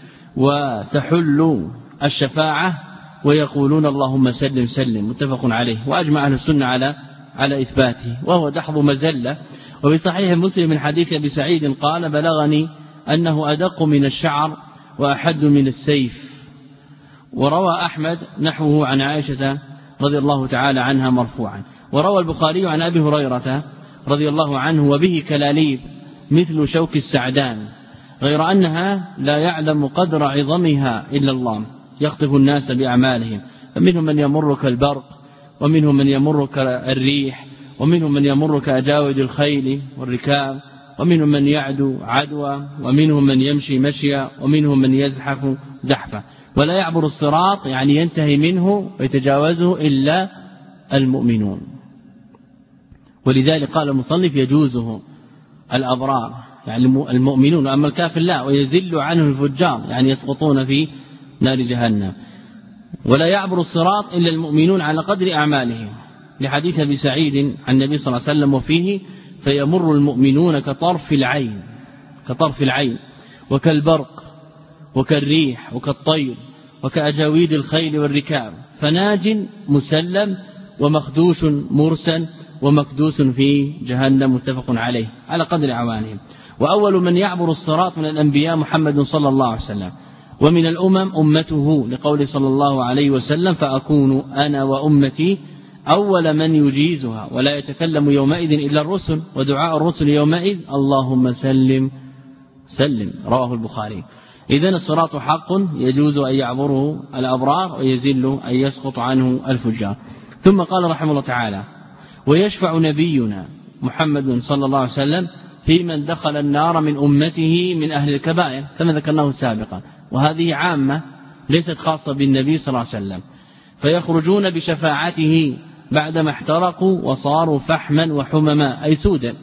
وتحل الشفاعة ويقولون اللهم سلم سلم، متفق عليه. وأجمع أهل السنة على إثباته، وهو دحض مزلة. وفي صحيح مسلم من حديث أبي سعيد قال بلغني أنه أدق من الشعر وأحد من السيف. وروى أحمد نحوه عن عائشة رضي الله تعالى عنها مرفوعا. وروى البخاري عن أبي هريرة رضي الله عنه وبه كلاليب مثل شوك السعدان، غير أنها لا يعلم قدر عظمها إلا الله، يخطف الناس بأعمالهم، فمنهم من يمر كالبرق، ومنهم من يمر كالريح، ومنهم من يمر كأجاود الخيل والركاب، ومنهم من يعدو عدوى، ومنهم من يمشي مشيا، ومنهم من يزحف زحفا. ولا يعبر الصراط يعني ينتهي منه ويتجاوزه إلا المؤمنون. ولذلك قال المصنف يجوزه الأبرار يعني المؤمنون، أما الكافر لا، ويزل عنه الفجار يعني يسقطون في نار جهنم. ولا يعبر الصراط إلا المؤمنون على قدر أعمالهم، لحديث أبي سعيد عن النبي صلى الله عليه وسلم وفيه: فيمر المؤمنون كطرف العين وكالبرق وكالريح وكالطير وكأجاويد الخيل والركاب، فناج مسلم ومخدوش مرسل ومكدوس في جهنم، متفق عليه على قدر أعمالهم. وأول من يعبر الصراط من الأنبياء محمد صلى الله عليه وسلم، ومن الأمم أمته، لقول صلى الله عليه وسلم: فأكون أنا وأمتي أول من يجيزها، ولا يتكلم يومئذ إلا الرسل، ودعاء الرسل يومئذ: اللهم سلم سلم، رواه البخاري. إذن الصراط حق يجوز أن يعبره الأبرار ويزل أن يسقط عنه الفجار. ثم قال رحمه الله تعالى: ويشفع نبينا محمد صلى الله عليه وسلم في من دخل النار من أمته من أهل الكبائر، كما ذكرناه سابقا، وهذه عامة ليست خاصة بالنبي صلى الله عليه وسلم، فيخرجون بشفاعته بعدما احترقوا وصاروا فحما وحمما أي سودا،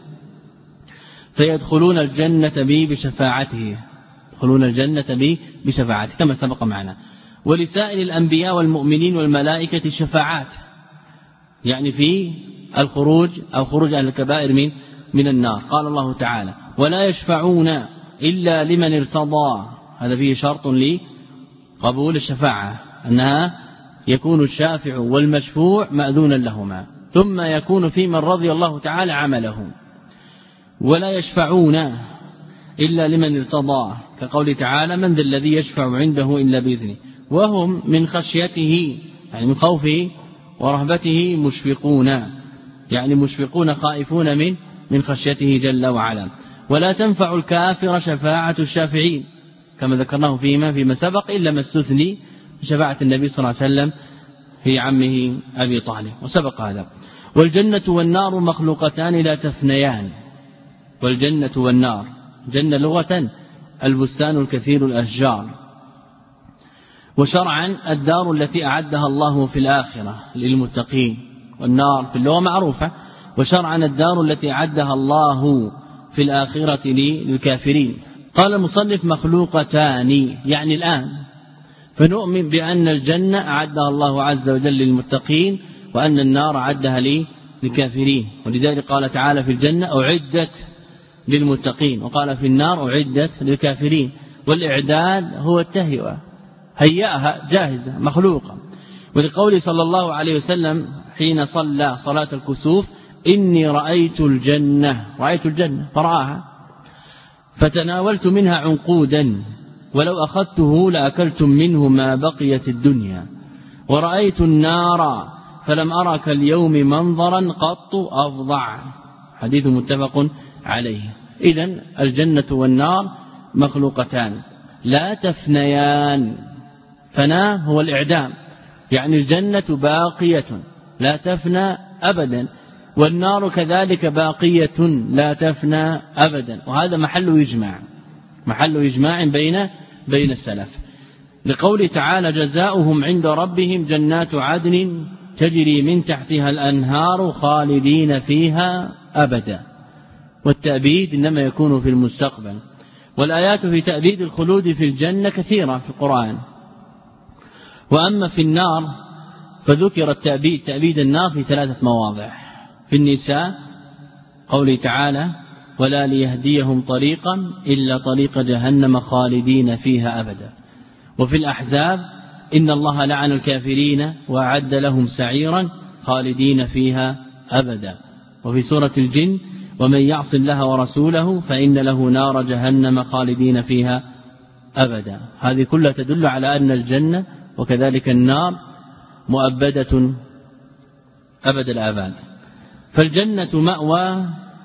فيدخلون الجنة بشفاعته، يدخلون الجنة بشفاعته كما سبق معنا. ولسائر الأنبياء والمؤمنين والملائكة شفاعات، يعني في الخروج أو خروج أهل الكبائر من النار. قال الله تعالى: ولا يشفعون إلا لمن ارتضى، هذا فيه شرط لقبول الشفاعة، أنها يكون الشافع والمشفوع مأذونا لهما، ثم يكون في من رضي الله تعالى عمله. ولا يشفعون إلا لمن ارتضى، كقول تعالى: من ذا الذي يشفع عنده إلا بإذنه، وهم من خشيته يعني من خوفه ورهبته مشفقون، يعني مشفقون خائفون من خشيته جل وعلا. ولا تنفع الكافر شفاعة الشافعين، كما ذكرناه فيما سبق، إلا ما استثني شفاعة النبي صلى الله عليه وسلم في عمه أبي طالب، وسبق هذا. والجنة والنار مخلوقتان لا تفنيان. والجنة والنار، جنة لغة البستان الكثير الأشجار، وشرعا الدار التي أعدها الله في الآخرة للمتقين، والنار في اللغة معروفة، وشرعا الدار التي أعدها الله في الآخرة للكافرين. قال المصنف: مخلوقتان يعني الآن، فنؤمن بأن الجنة أعدها الله عز وجل للمتقين، وأن النار أعدها للكافرين. ولذلك قال تعالى في الجنة: أعدت للمتقين، وقال في النار: أعدت للكافرين. والإعداد هو التهيئة، هيئها جاهزة مخلوقة. ولقول صلى الله عليه وسلم حين صلى صلاة الكسوف: إني رأيت الجنة فرآها فتناولت منها عنقودا، ولو أخذته لأكلتم منه ما بقيت الدنيا، ورأيت النار فلم أرى كاليوم منظرا قط أفظع. حديث متفق عليه. إذن الجنة والنار مخلوقتان لا تفنيان. فنا هو الإعدام، يعني الجنة باقية لا تفنى أبدا، والنار كذلك باقية لا تفنى أبدا. وهذا محل إجماع بين السلف، لقول تعالى: جزاؤهم عند ربهم جنات عدن تجري من تحتها الأنهار خالدين فيها أبدا. والتأبيد إنما يكون في المستقبل. والآيات في تأبيد الخلود في الجنة كثيرة في القرآن. وأما في النار فذكر تأبيد النار في 3 مواضع: في النساء قوله تعالى: ولا ليهديهم طريقا إلا طريق جهنم خالدين فيها أبدا. وفي الأحزاب: إن الله لعن الكافرين وأعد لهم سعيرا خالدين فيها أبدا. وفي سورة الجن: ومن يعص الله ورسوله فإن له نار جهنم خالدين فيها أبدا. هذه كلها تدل على أن الجنة وكذلك النار مؤبدة أبد الآباد. فالجنة مأوى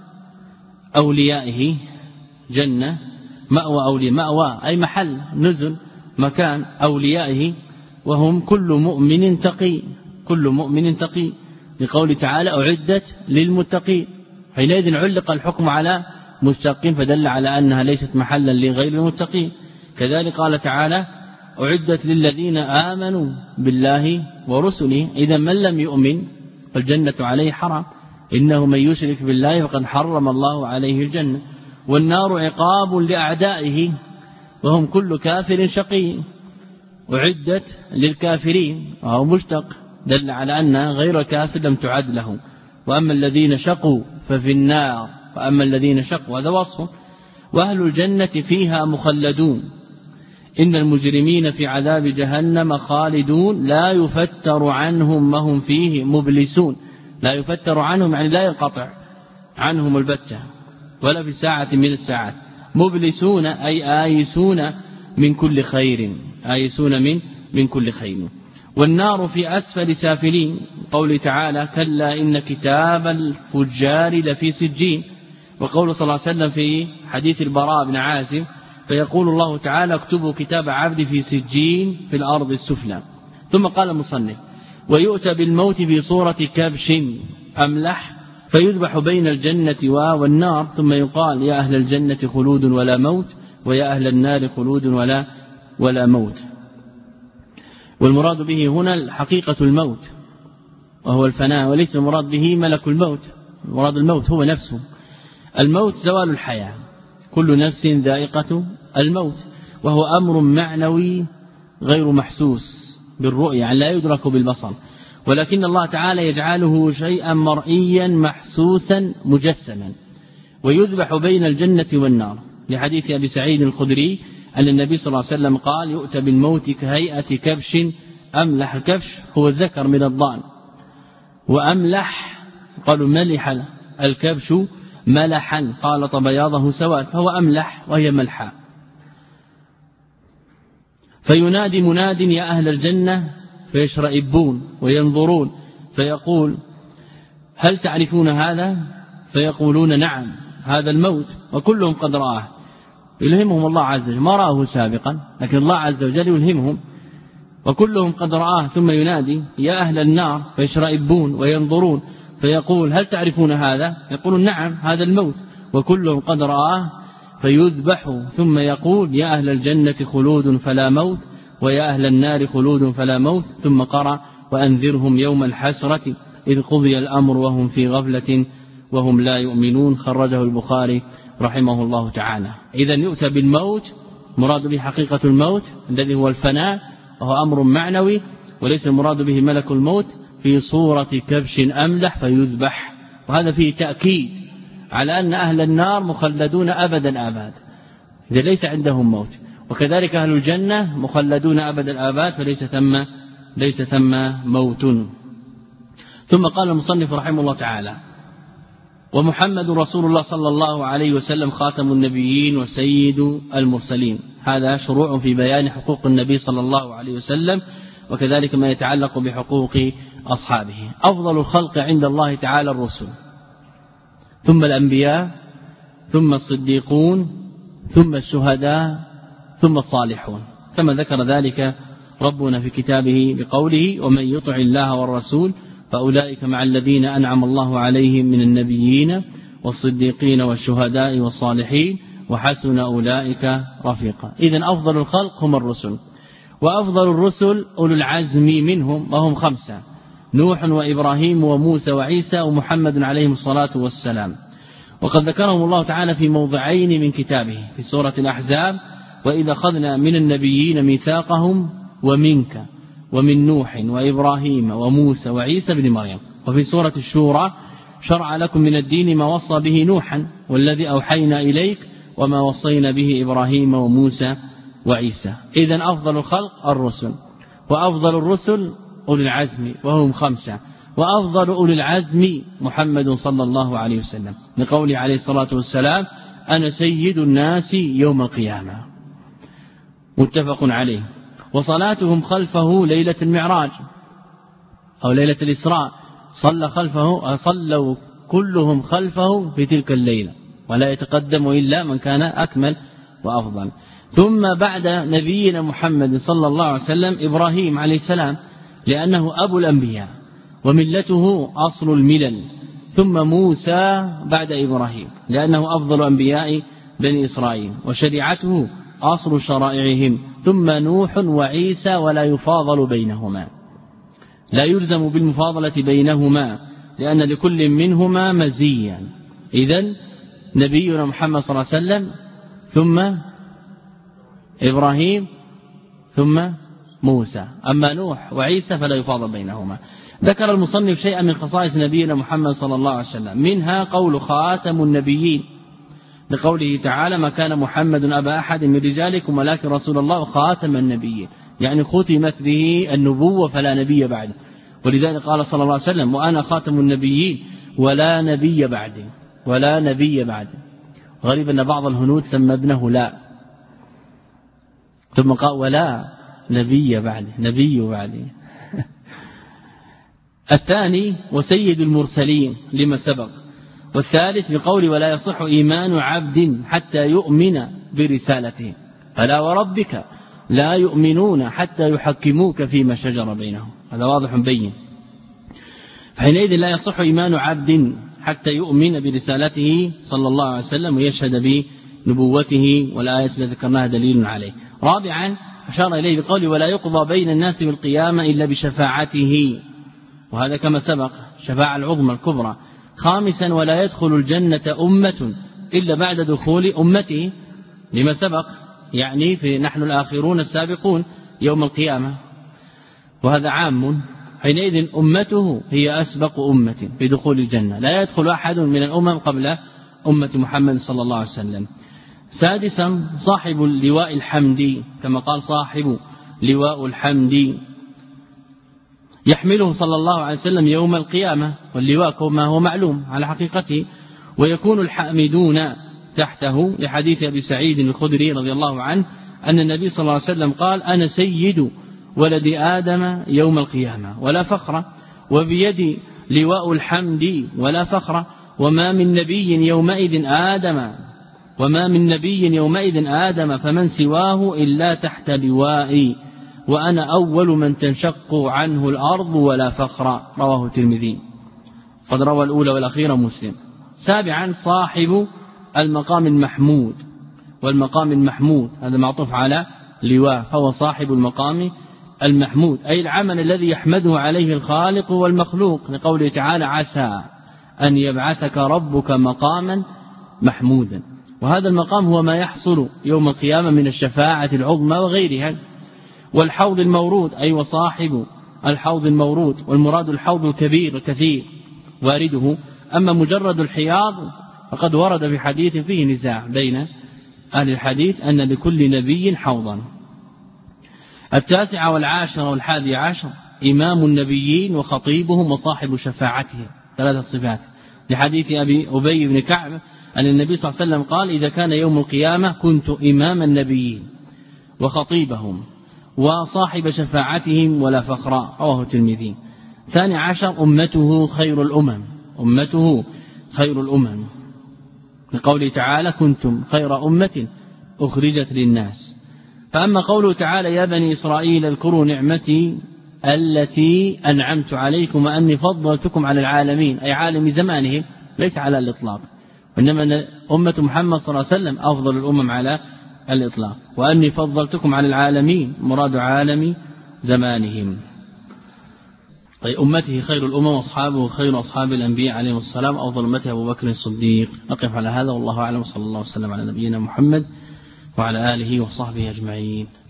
أوليائه، جنة مأوى أولياء، مأوى أي محل نزل مكان أوليائه، وهم كل مؤمن تقي لقول تعالى أعدت للمتقين، حينئذ علق الحكم على مستقيم فدل على أنها ليست محلا لغير المتقين. كذلك قال تعالى أعدت للذين آمنوا بالله ورسله، إذا من لم يؤمن فالجنة عليه حرام، إنه من يشرك بالله فقد حرم الله عليه الجنة. والنار عقاب لأعدائه وهم كل كافر شقي، أعدت للكافرين وهو مشتق دل على أن غير كافر لم تعد له. وأما الذين شقوا ففي النار، وأما الذين شقوا هذا وصف. وأهل الجنة فيها مخلدون، إن المجرمين في عذاب جهنم خالدون لا يفتر عنهم ما هم فيه مبلسون. لا يفتر عنهم يعني لا ينقطع عنهم البتة ولا في ساعة من الساعات. مبلسون أي آيسون من كل خير، آيسون من كل خير. والنار في أسفل سافلين، قول تعالى كلا إن كتاب الفجار لفي سجين. وقول صلى الله عليه وسلم في حديث البراء بن عازب فيقول الله تعالى اكتبوا كتاب عبدي في سجين في الأرض السفلى. ثم قال المصنف ويؤتى بالموت في صورة كبش أملح فيذبح بين الجنة والنار، ثم يقال يا أهل الجنة خلود ولا موت، ويا أهل النار خلود ولا موت. والمراد به هنا حقيقة الموت وهو الفناء، وليس المراد به ملك الموت. المراد الموت هو نفسه. الموت زوال الحياة، كل نفس ذائقة الموت، وهو أمر معنوي غير محسوس بالرؤية، يعني لا يدرك بالبصر، ولكن الله تعالى يجعله شيئا مرئيا محسوسا مجسما. ويذبح بين الجنة والنار، لحديث أبي سعيد الخدري أن النبي صلى الله عليه وسلم قال يؤتى بالموت كهيئة كبش أملح. الكبش هو الذكر من الضأن، وأملح قالوا ملح الكبش ملحا خالط بياضه سواد، فهو أملح وهي ملحا. فينادي مناد يا أهل الجنة فيشرئبون وينظرون فيقول هل تعرفون هذا؟ فيقولون نعم هذا الموت، وكلهم قد رآه. يلهمهم الله عز وجل، ما رآه سابقا لكن الله عز وجل يلهمهم، وكلهم قد رآه. ثم ينادي يا أهل النار فيشرئبون وينظرون فيقول هل تعرفون هذا؟ يقولون نعم هذا الموت، وكلهم قد رآه. فيذبح ثم يقول يا أهل الجنة خلود فلا موت، ويا أهل النار خلود فلا موت. ثم قرأ وأنذرهم يوم الحسرة إذ قضي الأمر وهم في غفلة وهم لا يؤمنون. خرجه البخاري رحمه الله تعالى. إذن يؤتى بالموت مراد به حقيقة الموت الذي هو الفناء، وهو أمر معنوي وليس المراد به ملك الموت، في صورة كبش أملح فيذبح. وهذا فيه تأكيد على أن أهل النار مخلدون أبدا آباد، إذا ليس عندهم موت، وكذلك أهل الجنة مخلدون أبدا آباد فليس ثم موت. ثم قال المصنف رحمه الله تعالى ومحمد رسول الله صلى الله عليه وسلم خاتم النبيين وسيد المرسلين. هذا شروع في بيان حقوق النبي صلى الله عليه وسلم، وكذلك ما يتعلق بحقوق أصحابه. أفضل الخلق عند الله تعالى الرسل، ثم الأنبياء، ثم الصديقون، ثم الشهداء، ثم الصالحون، كما ذكر ذلك ربنا في كتابه بقوله ومن يطع الله والرسول فأولئك مع الذين أنعم الله عليهم من النبيين والصديقين والشهداء والصالحين وحسن أولئك رفيقا. إذن أفضل الخلق هم الرسل، وأفضل الرسل أولو العزم منهم وهم 5: نوح وإبراهيم وموسى وعيسى ومحمد عليهم الصلاة والسلام. وقد ذكرهم الله تعالى في موضعين من كتابه في سورة الأحزاب وإذا أخذنا من النبيين ميثاقهم ومنك ومن نوح وإبراهيم وموسى وعيسى بن مريم. وفي سورة الشورى شرع لكم من الدين ما وصى به نوحا والذي أوحينا إليك وما وصينا به إبراهيم وموسى وعيسى. إذن أفضل الخلق الرسل، وأفضل الرسل أولي العزم وهم 5، وأفضل أولي العزم محمد صلى الله عليه وسلم لقوله عليه الصلاة والسلام أنا سيد الناس يوم القيامة، متفق عليه. وصلاتهم خلفه ليلة المعراج أو ليلة الإسراء، صلوا كلهم خلفه في تلك الليلة، ولا يتقدم إلا من كان أكمل وأفضل. ثم بعد نبينا محمد صلى الله عليه وسلم إبراهيم عليه السلام، لأنه أبو الأنبياء وملته أصل الملل، ثم موسى بعد إبراهيم لأنه أفضل أنبياء بني إسرائيل، وشريعته أصل شرائعهم، ثم نوح وعيسى ولا يفاضل بينهما، لا يلزم بالمفاضلة بينهما لأن لكل منهما مزيا. إذن نبينا محمد صلى الله عليه وسلم ثم إبراهيم ثم موسى، أما نوح وعيسى فلا يفاضل بينهما. ذكر المصنف شيئا من خصائص نبينا محمد صلى الله عليه وسلم، منها قول خاتم النبيين لقوله تعالى ما كان محمد أبا أحد من رجالكم ولكن رسول الله خاتم النبيين، يعني ختمت به النبوة فلا نبي بعده، ولذلك قال صلى الله عليه وسلم وأنا خاتم النبيين ولا نبي بعدي، ولا نبي بعدي. غريب أن بعض الهنود سمى ابنه لا، ثم قال ولا نبي بعدي، نبي بعدي. الثاني وسيد المرسلين لما سبق. والثالث بقول ولا يصح إيمان عبد حتى يؤمن برسالته، فلا وربك لا يؤمنون حتى يحكموك فيما شجر بينهم، هذا واضح بين. فحينئذ لا يصح إيمان عبد حتى يؤمن برسالته صلى الله عليه وسلم ويشهد بنبوته، والآية التي ذكرناها دليل عليه. رابعا أشار إليه بقوله ولا يقضى بين الناس بالقيامة إلا بشفاعته، وهذا كما سبق شفاعة العظمى الكبرى. خامسا ولا يدخل الجنة أمة إلا بعد دخول أمته، لما سبق يعني في نحن الآخرون السابقون يوم القيامة، وهذا عام، حينئذ أمته هي أسبق أمة بدخول الجنة، لا يدخل أحد من الأمم قبل أمة محمد صلى الله عليه وسلم. سادسا صاحب اللواء الحمدي، كما قال صاحب لواء الحمد يحمله صلى الله عليه وسلم يوم القيامة، واللواء كما هو معلوم على حقيقته، ويكون الحامدون تحته لحديث أبي سعيد الخدري رضي الله عنه أن النبي صلى الله عليه وسلم قال أنا سيد ولد آدم يوم القيامة ولا فخر، وبيدي لواء الحمد ولا فخر، وما من نبي يومئذ آدم فمن سواه إلا تحت لوائي، وأنا أول من تنشق عنه الأرض ولا فخر. رواه الترمذي، قد روى الأولى والأخيرة مسلم. سابعا صاحب المقام المحمود، والمقام المحمود هذا معطوف على لواء، فهو صاحب المقام المحمود أي العمل الذي يحمده عليه الخالق والمخلوق، لقوله تعالى عسى أن يبعثك ربك مقاما محمودا. وهذا المقام هو ما يحصل يوم القيامة من الشفاعة العظمى وغيرها. والحوض المورود أي وصاحب الحوض المورود، والمراد الحوض الكبير الكثير وارده. أما مجرد الحياض فقد ورد في حديث فيه نزاع بين أهل الحديث أن لكل نبي حوضا. التاسعة والعاشرة والحادي عشر إمام النبيين وخطيبهم وصاحب شفاعتهم، ثلاثة صفات، لحديث أبي بن كعب أن النبي صلى الله عليه وسلم قال إذا كان يوم القيامة كنت إمام النبيين وخطيبهم وصاحب شفاعتهم ولا فخر. رواه الترمذي. 12 أمته خير الأمم، لقوله تعالى كنتم خير أمة أخرجت للناس. فأما قوله تعالى يا بني إسرائيل اذكروا نعمتي التي أنعمت عليكم وأني فضلتكم على العالمين، أي عالم زمانهم ليس على الإطلاق، وإنما أمة محمد صلى الله عليه وسلم أفضل الأمم على الإطلاق، وأني فضلتكم على العالمين مراد عالم زمانهم. طيب أمته خير الأمم وأصحابه خير أصحاب الأنبياء عليهم السلام، أفضل أمته أبو بكر الصديق. نقف على هذا والله أعلم، صلى الله وسلم على نبينا محمد وعلى آله وصحبه أجمعين.